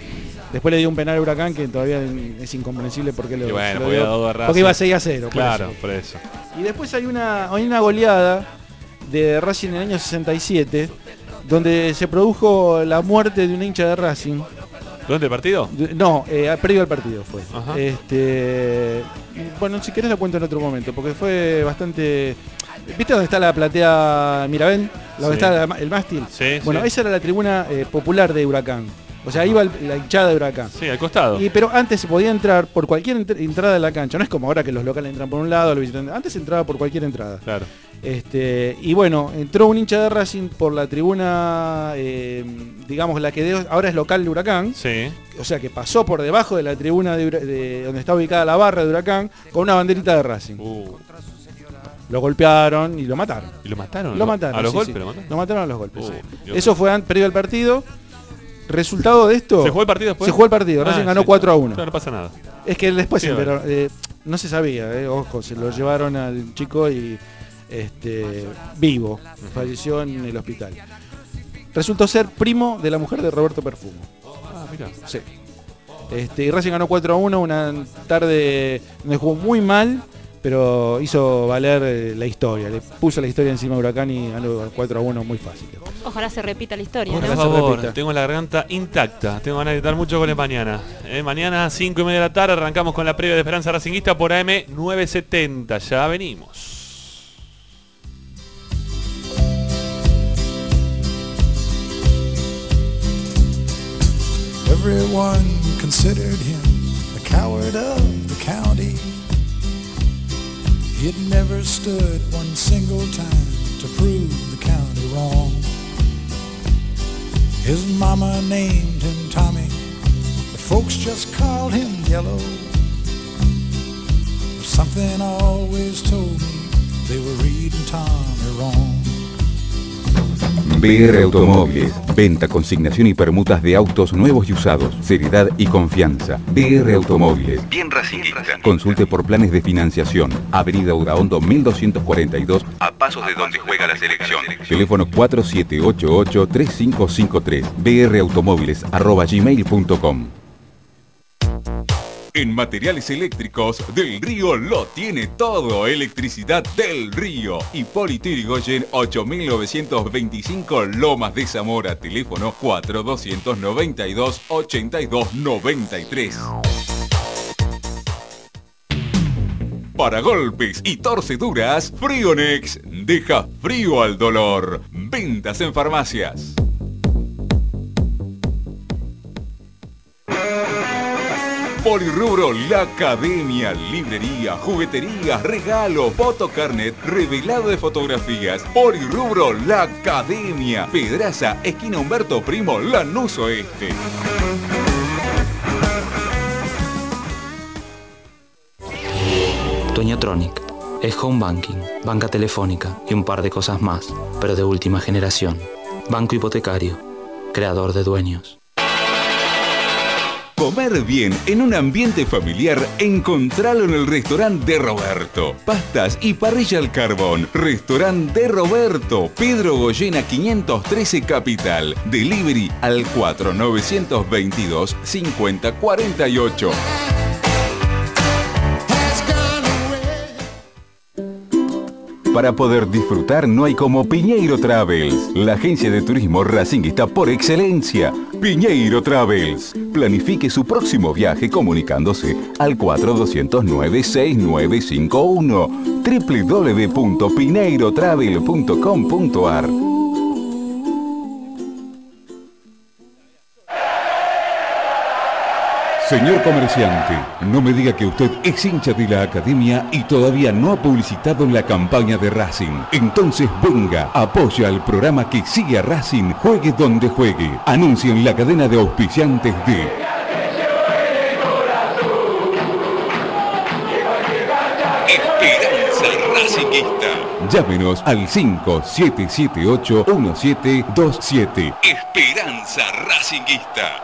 Después le dio un penal a Huracán que todavía es incomprensible porque lo, Y bueno, lo porque dio, era dos de Racing. porque iba seis a cero. por Claro, eso. por eso. Y después hay una, hay una goleada de Racing en el año sesenta y siete, donde se produjo la muerte de un hincha de Racing. ¿Durante el partido? De- No, eh, previo al partido fue. Ajá. Este, bueno, si querés lo cuento en otro momento, porque fue bastante... ¿Viste dónde está la platea Miravent? Donde Sí. está la- el mástil. Sí, Bueno, sí. esa era la tribuna eh, popular de Huracán. O sea, iba el- la hinchada de Huracán. Sí, al costado. Y, pero antes se podía entrar por cualquier entr- entrada de la cancha. No es como ahora que los locales entran por un lado, los visitantes. Antes entraba por cualquier entrada. Claro. Este, y bueno, entró un hincha de Racing por la tribuna, eh, digamos, la que de- ahora es local de Huracán. Sí. O sea, que pasó por debajo de la tribuna de, Hura- de donde está ubicada la barra de Huracán con una banderita de Racing. Uh. Lo golpearon y lo mataron. ¿Y lo mataron? Lo mataron. ¿A los sí, golpes sí. lo mataron? Lo mataron a los golpes. Uh, sí. Dios. Eso fue an- previo al partido. Resultado de esto. ¿Se jugó el partido después? Se jugó el partido. Racing Ah, ganó sí. cuatro a uno. Claro, no pasa nada. Es que después Sí, se a ver. enteró, eh, no se sabía, eh, ojo, se lo llevaron al chico y este, vivo, falleció en el hospital. Resultó ser primo de la mujer de Roberto Perfumo. Ah, mira. Sí. Este, y Racing ganó cuatro a uno, una tarde donde jugó muy mal, pero hizo valer eh, la historia. Le puso la historia encima de Huracán y ganó cuatro a uno muy fácil. Ojalá se repita la historia, Por ¿no? Ojalá se favor, repita. tengo la garganta intacta. Tengo ganas de gritar mucho goles mañana. Eh, mañana, cinco y media de la tarde, arrancamos con la previa de Esperanza Racinguista por A M novecientos setenta. Ya venimos. Everyone considered him the coward of the county. He'd never stood one single time to prove the county wrong. His mama named him Tommy, but folks just called him Yellow. But something always told me they were reading Tommy wrong. B R Automóviles, venta, consignación y permutas de autos nuevos y usados, seriedad y confianza. B R Automóviles, bien racinguista. Consulte por planes de financiación. Avenida Udaondo mil doscientos cuarenta y dos, a pasos de donde juega la selección. Teléfono cuatro siete ocho ocho tres cinco cinco tres, brautomóviles arroba gmail punto com. En Materiales Eléctricos, Del Río lo tiene todo. Electricidad Del Río. Hipólito Yrigoyen ocho mil novecientos veinticinco, Lomas de Zamora. Teléfono cuatro doscientos noventa y dos ochenta y dos noventa y tres. Para golpes y torceduras, Frionex deja frío al dolor. Ventas en farmacias. Polirrubro, la academia, librería, juguetería, regalo, fotocarnet, revelado de fotografías. Polirrubro, la academia. Pedraza, esquina Humberto Primo, Lanús Oeste. Dueñotronic es home banking, banca telefónica y un par de cosas más, pero de última generación. Banco hipotecario, creador de dueños. Comer bien en un ambiente familiar, encontralo en el restaurante de Roberto. Pastas y parrilla al carbón. Restaurante de Roberto, Pedro Goyena quinientos trece Capital. Delivery al cuatro novecientos veintidós cincuenta cuarenta y ocho. Para poder disfrutar no hay como Piñeiro Travels, la agencia de turismo racinguista por excelencia. Piñeiro Travels. Planifique su próximo viaje comunicándose al cuatro doscientos nueve seis nueve cinco uno, doble u doble u doble u punto pineiro travel punto com punto ar. Señor comerciante, no me diga que usted es hincha de la academia y todavía no ha publicitado la campaña de Racing. Entonces venga, apoya al programa que sigue a Racing, juegue donde juegue. Anuncia en la cadena de auspiciantes de Esperanza Racinguista. Llámenos al cinco siete siete ocho uno siete dos siete. Esperanza Racinguista.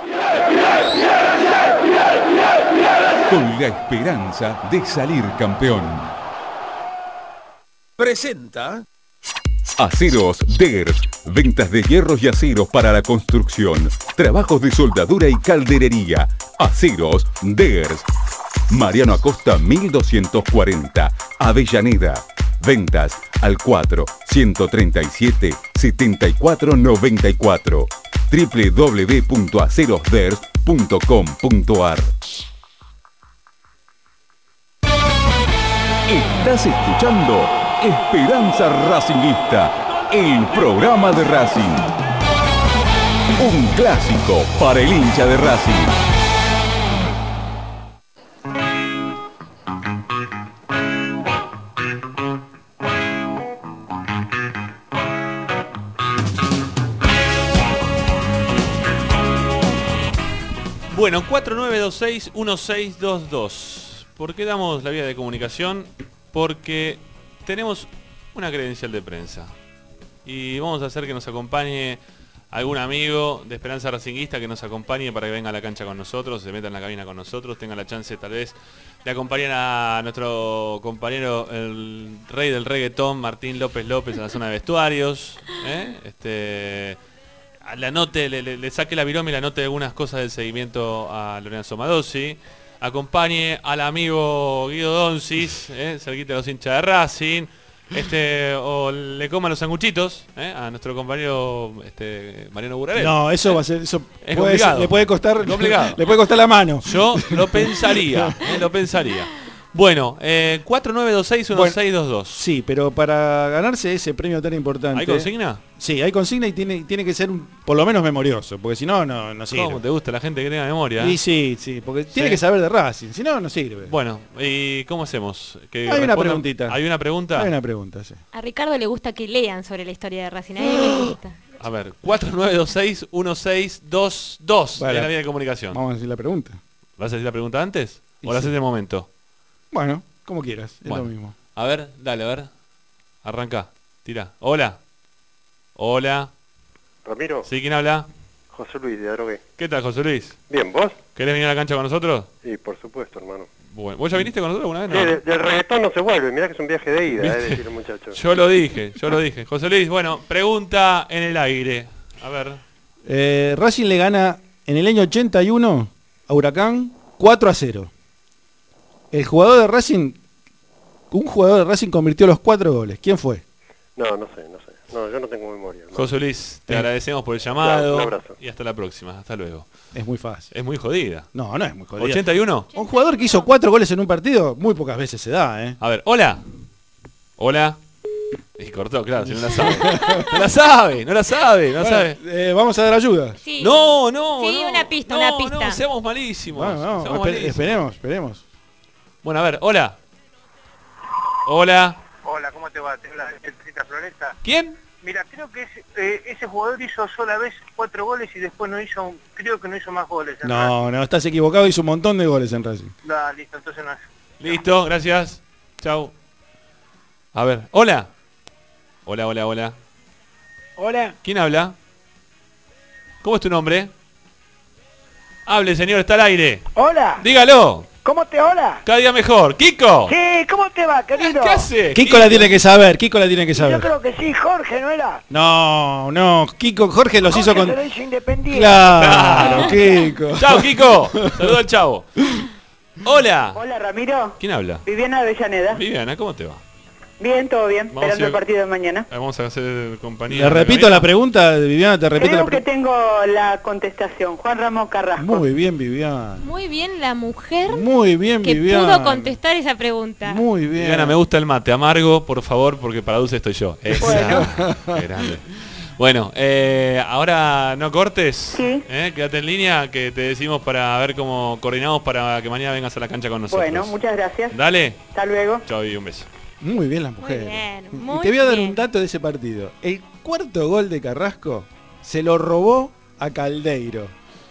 Con la esperanza de salir campeón. Presenta Aceros D E R S, Ventas de hierros y aceros para la construcción. Trabajos de soldadura y calderería. Aceros Ders. Mariano Acosta mil doscientos cuarenta. Avellaneda. Ventas al cuatro, ciento treinta y siete, setenta y cuatro noventa y cuatro. doble u doble u doble u punto acerosders punto com punto ar. Estás escuchando Esperanza Racingista, el programa de Racing. Un clásico para el hincha de Racing. Bueno, cuatro nueve dos seis, uno seis dos dos. ¿Por qué damos la vía de comunicación? Porque tenemos una credencial de prensa. Y vamos a hacer que nos acompañe algún amigo de Esperanza Racinguista, que nos acompañe para que venga a la cancha con nosotros, se meta en la cabina con nosotros, tenga la chance tal vez de acompañar a nuestro compañero, el rey del reggaetón, Martín López López, a la zona de vestuarios. ¿eh? Este... Le anote, le, le, le saque la virome y le anote algunas cosas del seguimiento a Lorena Somadossi. Acompañe al amigo Guido Doncis, eh, cerquita de los hinchas de Racing. Este, o le coma los sanguchitos eh, a nuestro compañero este, Mariano Burarel. No, eso va a ser, eso es puede complicado. Ser, le puede costar, complicado. Le puede costar la mano. Yo lo pensaría, eh, lo pensaría. Bueno, eh, cuatro nueve dos seis, uno seis dos dos. Bueno, sí, pero para ganarse ese premio tan importante... ¿Hay consigna? Sí, hay consigna y tiene, tiene que ser un, por lo menos memorioso, porque si no, no, no sirve. ¿Cómo te gusta la gente que tenga memoria? Y sí, sí, porque ¿Sí? tiene que saber de Racing, si no, no sirve. Bueno, ¿y cómo hacemos? ¿Que hay una respondan? preguntita. ¿Hay una pregunta? Hay una pregunta, sí. A Ricardo le gusta que lean sobre la historia de Racing. A él le gusta. A ver, cuatro nueve dos seis, uno seis dos dos Vale. es la vía de comunicación. Vamos a decir la pregunta. ¿Vas a decir la pregunta antes? Y ¿O la sí. haces de momento? Bueno, como quieras, es Bueno. lo mismo. A ver, dale, a ver. Arranca, tira. Hola. Hola. Ramiro. ¿Sí? ¿Quién habla? José Luis de Adrogué. ¿Qué tal, José Luis? Bien, ¿vos? ¿Querés venir a la cancha con nosotros? Sí, por supuesto, hermano. Bueno, ¿vos ya viniste con nosotros alguna vez? Sí, No. de- del reggaetón no se vuelve, mirá que es un viaje de ida, ¿Viste? eh, decir el muchacho. Yo lo dije, yo lo dije. José Luis, bueno, pregunta en el aire. A ver. Eh, Racing le gana en el año ochenta y uno a Huracán cuatro a cero. El jugador de Racing, un jugador de Racing convirtió los cuatro goles. ¿Quién fue? No, no sé, no sé. No, yo no tengo memoria. hermano. José Luis, te Eh. agradecemos por el Claro, llamado. un abrazo. Y hasta la próxima. Hasta luego. Es muy fácil. Es muy jodida. No, no es muy jodido. ¿ochenta y uno? Un jugador que hizo cuatro goles en un partido, muy pocas veces se da, ¿eh? A ver, hola. Hola. Y cortó, claro, si no la sabe. No la sabe, no la sabe, no la Bueno, sabe. eh, vamos a dar ayuda. Sí. No, no, Sí, no. una pista, no, una pista. No, seamos malísimos. Bueno, no, seamos espe- malísimos. esperemos, esperemos. Bueno, a ver, hola. Hola. Hola, ¿cómo te va? Te habla el Trita Floresta. ¿Quién? Mira, creo que ese, eh, ese jugador hizo sola vez cuatro goles y después no hizo, creo que no hizo más goles. en No, no, estás equivocado, hizo un montón de goles en Racing. Racing. Da, listo, entonces no es. Listo, gracias. Chau. A ver, hola. Hola, hola, hola. Hola. ¿Quién habla? ¿Cómo es tu nombre? Hable, señor, está al aire. Hola. Dígalo. ¿Cómo te hola? Cada día mejor. ¡Kiko! Sí, ¿cómo te va, querido? ¿Qué hace? Kiko la tiene que saber, Kiko la tiene que Yo saber. creo que sí, Jorge, ¿no era? No, no, Kiko, Jorge los Jorge hizo con... se lo hizo Independiente. Claro, Kiko. Chao, Kiko. Saludo al chavo. Hola. Hola, Ramiro. ¿Quién habla? Viviana Avellaneda. Viviana, ¿cómo te va? Bien, todo bien. Vamos Esperando a- el partido de mañana. Vamos a hacer compañía. Le repito la pregunta, Viviana, te repito Creo la que pregunta. tengo la contestación. Juan Ramón Carrasco. Muy bien, Viviana. Muy bien la mujer Muy bien, que Viviana. pudo contestar esa pregunta. Muy bien. Viviana, me gusta el mate amargo, por favor, porque para dulce estoy yo. Esa. Qué grande. Bueno, eh, ahora no cortes. Sí. Eh, quédate en línea que te decimos para ver cómo coordinamos para que mañana vengas a la cancha con nosotros. Bueno, muchas gracias. Dale. Hasta luego. Chao y un beso. Muy bien las mujeres. bien, Y muy te voy a dar bien. un dato de ese partido. El cuarto gol de Carrasco se lo robó a Caldeiro.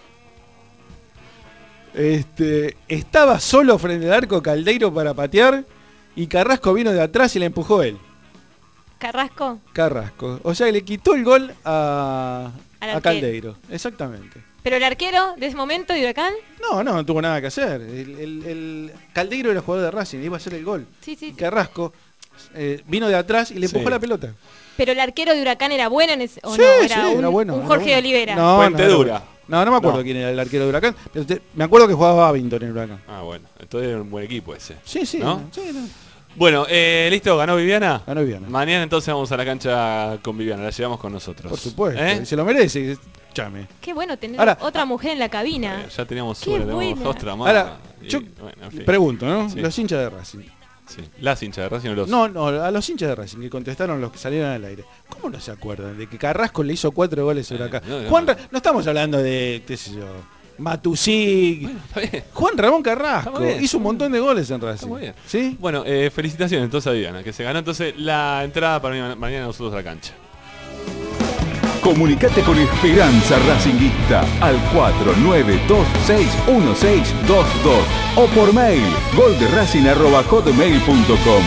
Este, estaba solo frente al arco Caldeiro para patear y Carrasco vino de atrás y le empujó él. Carrasco. Carrasco. O sea, le quitó el gol a, Al a arquero. Caldeiro. Exactamente. Pero el arquero de ese momento de Huracán. No, no, no tuvo nada que hacer. El, el- el Caldeiro era jugador de Racing, iba a hacer el gol. Sí, sí, sí. Carrasco, eh, vino de atrás y le empujó Sí. la pelota. Pero el arquero de Huracán era bueno en ese, o Sí, no, era sí, un, era bueno, un era Jorge bueno. Olivera. No, Puente no, era Dura. bueno. No, no me acuerdo No. quién era el arquero de Huracán, pero te- me acuerdo que jugaba Babington en Huracán. Ah, bueno. Entonces era un buen equipo ese. Sí, sí. ¿No? sí, no. Bueno, eh, ¿listo? ¿Ganó Viviana? Ganó Viviana. Mañana entonces vamos a la cancha con Viviana, la llevamos con nosotros. Por supuesto. ¿Eh? y Se lo merece. Chame. Qué bueno tener Ahora- otra mujer en la cabina. Eh, ya teníamos Qué una, tenemos buena. otra más. Ahora, y, yo bueno, en fin. pregunto, ¿no? Sí. Los hinchas de Racing. Sí. Las hinchas de Racing o los... No, no, a los hinchas de Racing que contestaron los que salieron al aire. ¿Cómo no se acuerdan de que Carrasco le hizo cuatro goles a Huracán? no, no. Juan Ra- no estamos hablando de, qué sé yo, Matusí. Juan Ramón Carrasco Está muy bien. hizo un montón de goles en Racing. Está muy bien. ¿Sí? Bueno, eh, felicitaciones entonces a Viviana, que se ganó entonces la entrada para mañana, mañana nosotros a la cancha. Comunicate con Esperanza Racinguista al cuatro nueve dos seis uno seis dos dos o por mail golderracing arroba hotmail punto com.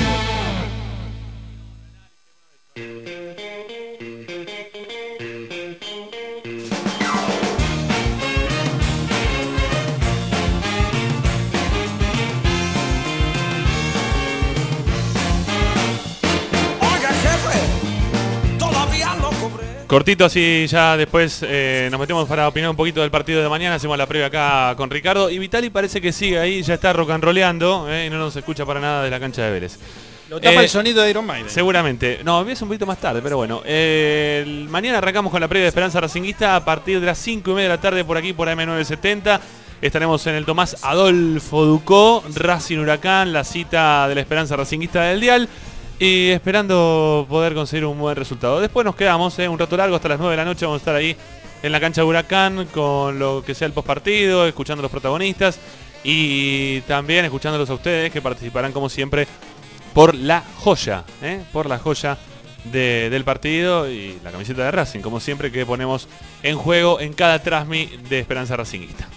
Oiga, jefe, todavía no cobré. Cortito, así ya después eh, nos metemos para opinar un poquito del partido de mañana. Hacemos la previa acá con Ricardo. Y Vitali parece que sigue ahí, ya está rock and rollando eh, y no nos escucha para nada de la cancha de Vélez. Lo tapa Eh, el sonido de Iron Maiden. Seguramente. No, es un poquito más tarde, pero bueno. Eh, el- mañana arrancamos con la previa de Esperanza Racinguista a partir de las cinco y media de la tarde por aquí, por A M nueve setenta. Estaremos en el Tomás Adolfo Ducó, Racing Huracán, la cita de la Esperanza Racinguista del Dial. Y esperando poder conseguir un buen resultado. Después nos quedamos eh, un rato largo, hasta las nueve de la noche. Vamos a estar ahí en la cancha de Huracán con lo que sea el postpartido, escuchando a los protagonistas y también escuchándolos a ustedes que participarán como siempre por la joya, ¿eh? por la joya de- del partido y la camiseta de Racing, como siempre que ponemos en juego en cada Trasmi de Esperanza Racinguista.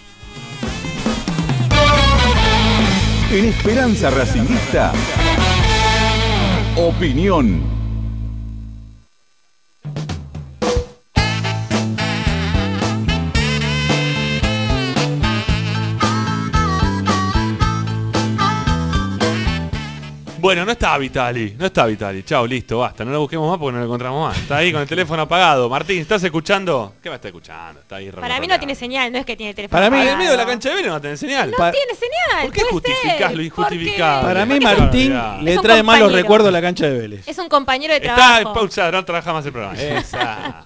En Esperanza Racinguista, opinión. Bueno, no está Vitali, no está Vitali. Chao, listo, basta. No lo busquemos más porque no lo encontramos más. Está ahí con el teléfono apagado. Martín, ¿estás escuchando? ¿Qué va a estar escuchando? Está ahí Para mí no tiene señal, no es que tiene teléfono. Para mí- Ah, en el apagado. medio de la cancha de Vélez no va a tener señal. No Pa- tiene señal. ¿Por qué puede justificás ser, lo injustificable? Para mí porque Martín Olvidá. le Es un trae malos compañero. recuerdos a la cancha de Vélez. Es un compañero de Está trabajo. pausado, no trabaja más el programa. Esa.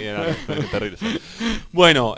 Qué terrible. Bueno,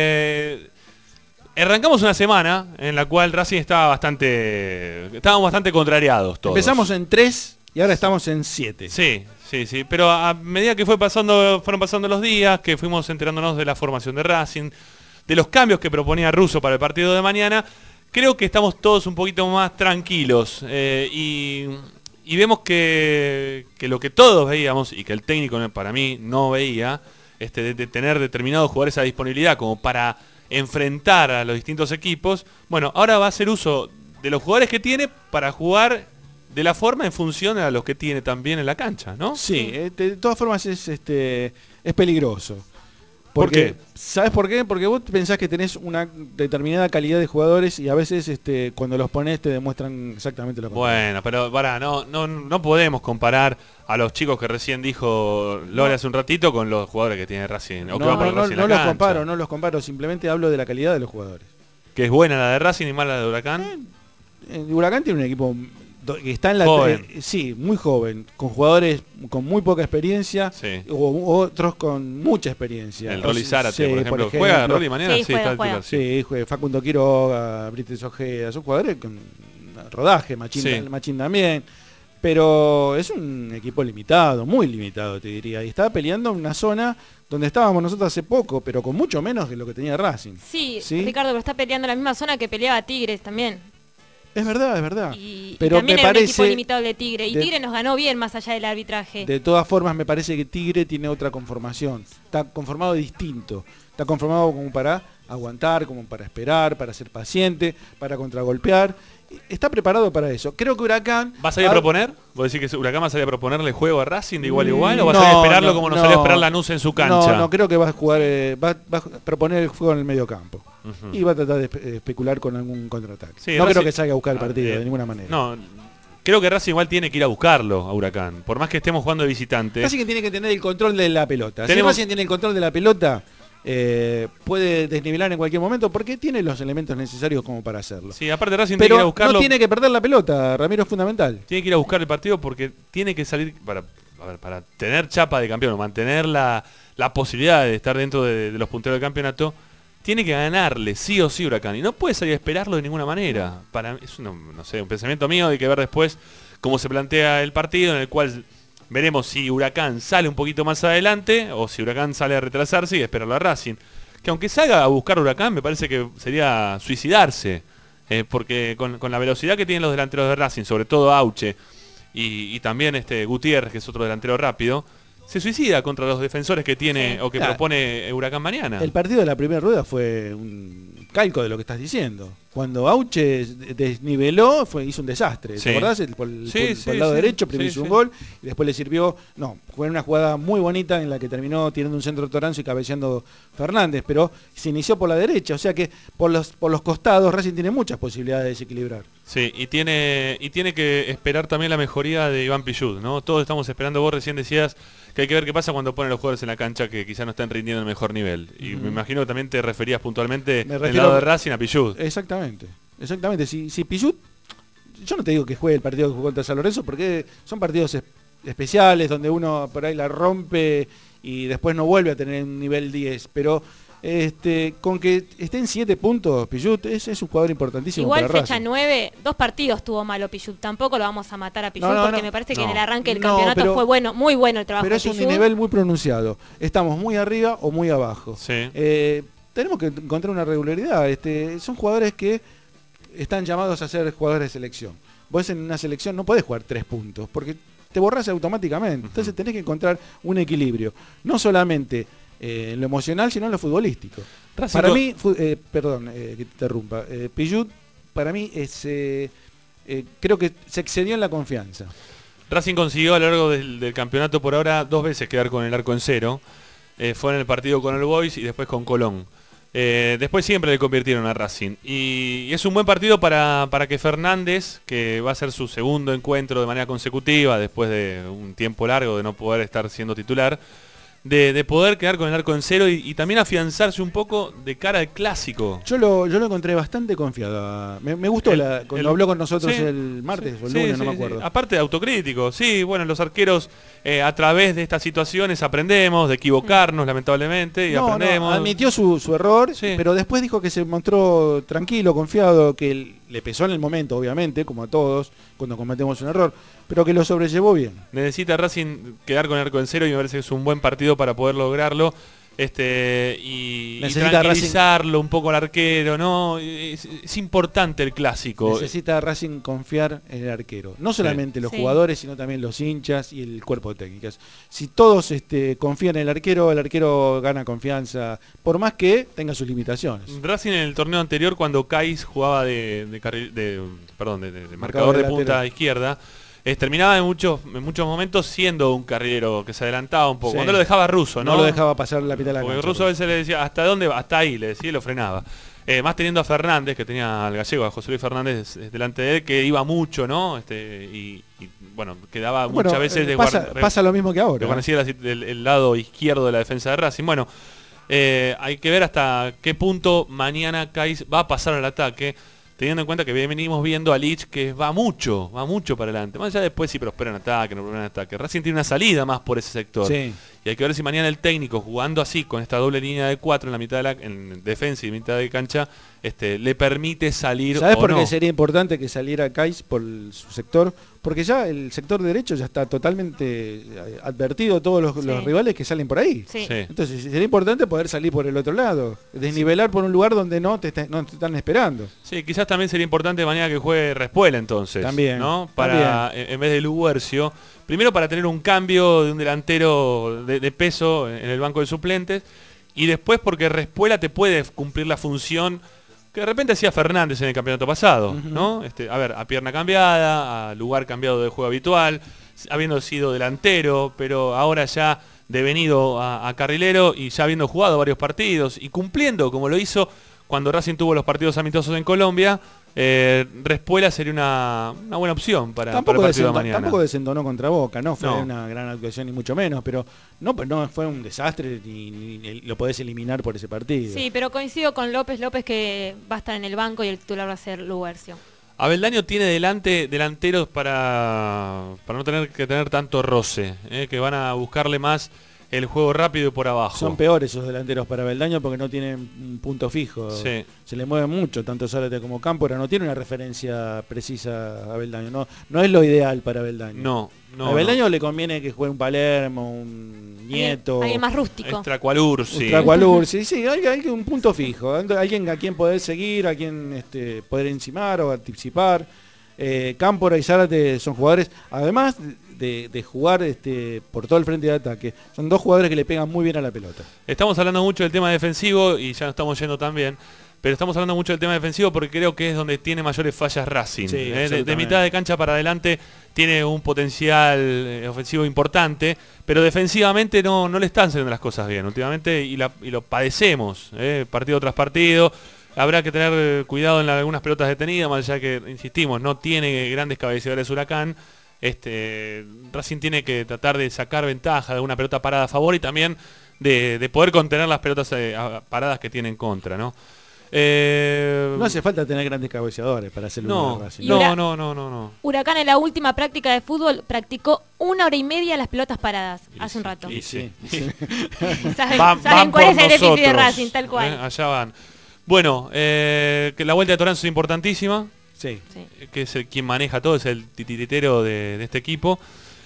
eh, arrancamos una semana en la cual Racing estaba bastante. Estábamos bastante contrariados todos. Empezamos en tres y ahora estamos en siete. Sí, sí, sí. Pero a medida que fue pasando, fueron pasando los días, que fuimos enterándonos de la formación de Racing, de los cambios que proponía Russo para el partido de mañana, creo que estamos todos un poquito más tranquilos. eh, y, y vemos que, que lo que todos veíamos, y que el técnico para mí no veía, este, de, de tener determinados jugadores a disponibilidad como para enfrentar a los distintos equipos, bueno, ahora va a hacer uso de los jugadores que tiene para jugar de la forma en función a los que tiene también en la cancha, ¿no? Sí, eh, de de todas formas es este es peligroso. ¿Por Porque, qué? ¿Sabes por qué? Porque vos pensás que tenés una determinada calidad de jugadores y a veces este cuando los pones te demuestran exactamente lo contrario. Bueno, pero pará, no, no, no podemos comparar a los chicos que recién dijo Lore hace un ratito con los jugadores que tiene Racing. No, o que va a no, poner no, Racing en no la los cancha. comparo, no los comparo, simplemente hablo de la calidad de los jugadores. Que es buena la de Racing y mala la de Huracán. El Huracán tiene un equipo do- que está en la Joven. eh, sí, muy joven, con jugadores con muy poca experiencia Sí. o u- otros con mucha experiencia. El O Rolly sea, Zárate, sí, por ejemplo. ¿Juega Rolly mañana? Sí, juega, está juega. titular, sí. Sí, juega Facundo Quiroga, Brites Ojeda, son jugadores con rodaje, Machín, Sí. Machín también. Pero es un equipo limitado, muy limitado te diría. Y estaba peleando en una zona donde estábamos nosotros hace poco, pero con mucho menos que lo que tenía Racing. Sí, ¿Sí? Ricardo, pero está peleando en la misma zona que peleaba Tigres también. Es verdad, es verdad. Y, pero y también me era un equipo parece, limitado el de Tigre. Y de- Tigre nos ganó bien más allá del arbitraje. de todas formas, me parece que Tigre tiene otra conformación. Está conformado distinto. Está conformado como para aguantar, como para esperar, para ser paciente, para contragolpear. Está preparado para eso. Creo que Huracán... ¿Va a salir a Ah, proponer? ¿Vos decís que Huracán va a salir a proponerle juego a Racing de igual a igual? ¿O va a no, salir a esperarlo no, como nos no. salió a esperar Lanús en su cancha? No, no, creo que va a jugar, eh, va, va a proponer el juego en el medio campo. Ujú. Y va a tratar de espe- eh, especular con algún contraataque. Sí, no Racing- creo que salga a buscar el Ah, partido, eh, de ninguna manera. No, Creo que Racing igual tiene que ir a buscarlo a Huracán. Por más que estemos jugando de visitante. Racing que tiene que tener el control de la pelota. Tenemos- Si Racing tiene el control de la pelota, eh, puede desnivelar en cualquier momento porque tiene los elementos necesarios como para hacerlo. Sí, aparte Racing Pero tiene que ir a buscarlo. no tiene que perder la pelota, Ramiro, es fundamental. Tiene que ir a buscar el partido porque tiene que salir para, a ver, para tener chapa de campeón, o mantener la, la posibilidad de estar dentro de, de los punteros del campeonato. Tiene que ganarle sí o sí Huracán y no puede salir a esperarlo de ninguna manera. Para es una- no sé, un pensamiento mío, hay que ver después cómo se plantea el partido, en el cual veremos si Huracán sale un poquito más adelante o si Huracán sale a retrasarse y esperarlo a Racing. Que aunque salga a buscar Huracán me parece que sería suicidarse, eh, porque con, con la velocidad que tienen los delanteros de Racing, sobre todo Auche y, y también este Gutiérrez, que es otro delantero rápido, se suicida contra los defensores que tiene o que Claro. propone Huracán mañana. El partido de la primera rueda fue un calco de lo que estás diciendo. Cuando Auche desniveló, fue, hizo un desastre. Sí. ¿Te acordás? El- por, el- Sí, por- sí, por el lado sí. derecho, primero Sí, hizo un sí. gol y después le sirvió. No, fue una jugada muy bonita en la que terminó tirando un centro Toranzo y cabeceando Fernández, pero se inició por la derecha. O sea que por los, por los costados Racing tiene muchas posibilidades de desequilibrar. Sí, y tiene y tiene que esperar también la mejoría de Iván Pichud, ¿no? Todos estamos esperando, vos recién decías que hay que ver qué pasa cuando ponen los jugadores en la cancha que quizás no están rindiendo el mejor nivel. Y Ujú. me imagino que también te referías puntualmente Me del refiero- lado de Racing a Pichud. Exactamente, exactamente. Si, si Pichut, yo no te digo que juegue el partido que jugó contra San Lorenzo, porque son partidos es- especiales donde uno por ahí la rompe y después no vuelve a tener un nivel diez, pero este, con que esté en siete puntos, Pichut es, es un jugador importantísimo Igual para fecha Racing. nueve, dos partidos tuvo malo Pichut. Tampoco lo vamos a matar a Pichut No, no, porque no. me parece que No. en el arranque del No, campeonato pero- fue bueno, muy bueno el trabajo Pero de es un Pichut. nivel muy pronunciado. Estamos muy arriba o muy abajo. Sí. Eh, tenemos que encontrar una regularidad. Este, son jugadores que están llamados a ser jugadores de selección. Vos en una selección no podés jugar tres puntos, porque te borrás automáticamente. Entonces tenés que encontrar un equilibrio. No solamente eh, en lo emocional, sino en lo futbolístico. Racing Para co- mí, fu- eh, perdón eh, que te interrumpa, eh, Pichut para mí es, eh, eh, creo que se excedió en la confianza. Racing consiguió a lo largo del, del campeonato por ahora dos veces quedar con el arco en cero. Eh, fue en el partido con el Boys y después con Colón. Eh, después siempre le convirtieron a Racing. Y, y es un buen partido para, para que Fernández, que va a ser su segundo encuentro de manera consecutiva, después de un tiempo largo de no poder estar siendo titular, de, de poder quedar con el arco en cero y, y también afianzarse un poco de cara al clásico. Yo lo, yo lo encontré bastante confiado. Me, me gustó El- la, cuando el- habló con nosotros sí, el martes o el Sí, lunes, sí, no me sí. acuerdo. Aparte de autocrítico, sí, bueno, los arqueros eh, a través de estas situaciones aprendemos de equivocarnos, lamentablemente, y No, no, aprendemos. admitió su, su error, pero después dijo que se mostró tranquilo, confiado, que él- le pesó en el momento, obviamente, como a todos, cuando cometemos un error, pero que lo sobrellevó bien. Necesita Racing quedar con el arco en cero y me parece que es un buen partido para poder lograrlo. Este y, y Necesita tranquilizarlo un poco al arquero, ¿no? Es, es importante el clásico. Necesita Racing confiar en el arquero. No solamente los Sí. jugadores, sino también los hinchas y el cuerpo de técnicas. Si todos este, confían en el arquero, el arquero gana confianza, por más que tenga sus limitaciones. Racing en el torneo anterior, cuando Kais jugaba de, de, carril- de- perdón, de, de- de Marcador marcador de de punta lateral. izquierda, eh, terminaba en muchos, en muchos momentos siendo un carrilero que se adelantaba un poco. Sí. Cuando lo dejaba Russo, ¿no? No lo dejaba pasar la mitad de la Porque cancha. Russo a veces le decía, ¿hasta dónde va? Hasta ahí, le decía y lo frenaba. Eh, más teniendo a Fernández, que tenía al gallego, a José Luis Fernández eh, delante de él, que iba mucho, ¿no? Este, y, y, bueno, quedaba Bueno, muchas veces eh, de pasa, guard- pasa lo mismo que de ahora. guarnecer el, el- el lado izquierdo de la defensa de Racing. Bueno, eh, hay que ver hasta qué punto mañana Kais va a pasar al ataque, teniendo en cuenta que venimos viendo a Lich que va mucho, va mucho para adelante. Más allá después si prospera en ataque, no prospera en ataque. Racing tiene una salida más por ese sector. Sí. Y hay que ver si mañana el técnico, jugando así, con esta doble línea de cuatro en la mitad de la en defensa y mitad de cancha, este, le permite salir ¿Sabes o por qué no. sería importante que saliera Kais por el- su sector? Porque ya el sector derecho ya está totalmente eh, advertido todos los, Sí. los rivales que salen por ahí. Sí. Sí. Entonces sería importante poder salir por el otro lado, desnivelar por un lugar donde no te, está- no te están esperando. Sí, quizás también sería importante mañana que juegue Respuela entonces. También, ¿no? Para, en en vez de Luguercio. Primero para tener un cambio de un delantero de, de peso en el banco de suplentes. Y después porque Respuela te puede cumplir la función que de repente hacía Fernández en el campeonato pasado. Ujú. ¿No? Este, a ver, a pierna cambiada, a lugar cambiado de juego habitual, habiendo sido delantero, pero ahora ya devenido a, a carrilero y ya habiendo jugado varios partidos y cumpliendo como lo hizo cuando Racing tuvo los partidos amistosos en Colombia, Eh, Respuela sería una, una buena opción para, para Tampoco, el partido de desento- mañana. tampoco desentonó contra Boca, no fue No. una gran actuación ni mucho menos, pero no, pero no fue un desastre ni, ni- ni lo podés eliminar por ese partido. Sí, pero coincido con López López que va a estar en el banco y el titular va a ser Lugercio. Abeldaño tiene delante delanteros para, para no tener que tener tanto roce, eh, que van a buscarle más el juego rápido y por abajo. Son peores esos delanteros para Beldaño porque no tienen un punto fijo. Sí. Se le mueven mucho, tanto Zárate como Cámpora. No tiene una referencia precisa a Beldaño. No, no es lo ideal para Beldaño. No, no. a Beldaño no. le conviene que juegue un Palermo, un Nieto. Alguien más rústico. Extracualur, sí. Un Tracualur, sí, sí, hay, hay un punto fijo. Alguien a quien poder seguir, a quien este, poder encimar o anticipar. Eh, Cámpora y Zárate son jugadores, además de, de jugar este, por todo el frente de ataque, son dos jugadores que le pegan muy bien a la pelota. Estamos hablando mucho del tema defensivo y ya nos estamos yendo también, pero estamos hablando mucho del tema defensivo porque creo que es donde tiene mayores fallas Racing. Sí, Eh, de, de absolutamente. mitad de cancha para adelante tiene un potencial eh, ofensivo importante, pero defensivamente no, no le están saliendo las cosas bien últimamente y, la- y lo padecemos, eh, partido tras partido. Habrá que tener eh, cuidado en la- algunas pelotas detenidas, más allá que, insistimos, no tiene grandes cabeceadores Huracán. Este, Racing tiene que tratar de sacar ventaja de una pelota parada a favor y también de, de poder contener las pelotas eh, a- paradas que tiene en contra, ¿no? Eh, No hace falta tener grandes cabeceadores para hacerlo. no, una Racing. no, no, no, no, no. Huracán en la última práctica de fútbol practicó una hora y media las pelotas paradas hace un rato. Y sí. Saben, Van- saben van cuál por es el déficit de nosotros, Racing, tal cual. eh, allá van. Bueno, eh, que la vuelta de Toranzo es importantísima. Sí. Eh, Que es el, quien maneja todo, es el titiritero de, de este equipo.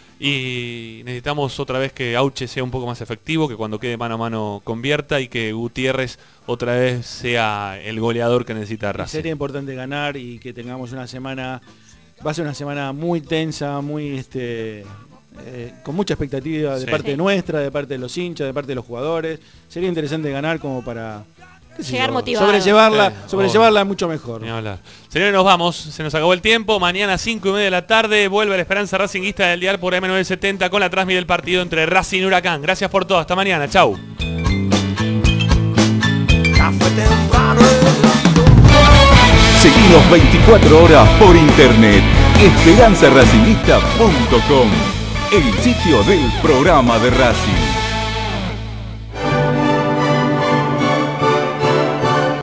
Y necesitamos otra vez que Auche sea un poco más efectivo, que cuando quede mano a mano convierta y que Gutiérrez otra vez sea el goleador que necesita Y Racing. sería importante ganar y que tengamos una semana, va a ser una semana muy tensa, muy este eh, con mucha expectativa de Sí. parte Sí. nuestra, de parte de los hinchas, de parte de los jugadores. Sería interesante ganar como para qué sé Llegar yo, motivados. sobrellevarla, Sí, sobrellevarla mucho mejor. Ni hablar. Señores, nos vamos. Se nos acabó el tiempo. Mañana cinco y media de la tarde vuelve la Esperanza Racinguista del Dial por M novecientos setenta con la transmisión del partido entre Racing y Huracán. Gracias por todo. Hasta mañana. Chau. Seguinos veinticuatro horas por internet. esperanza racinguista punto com, el sitio del programa de Racing.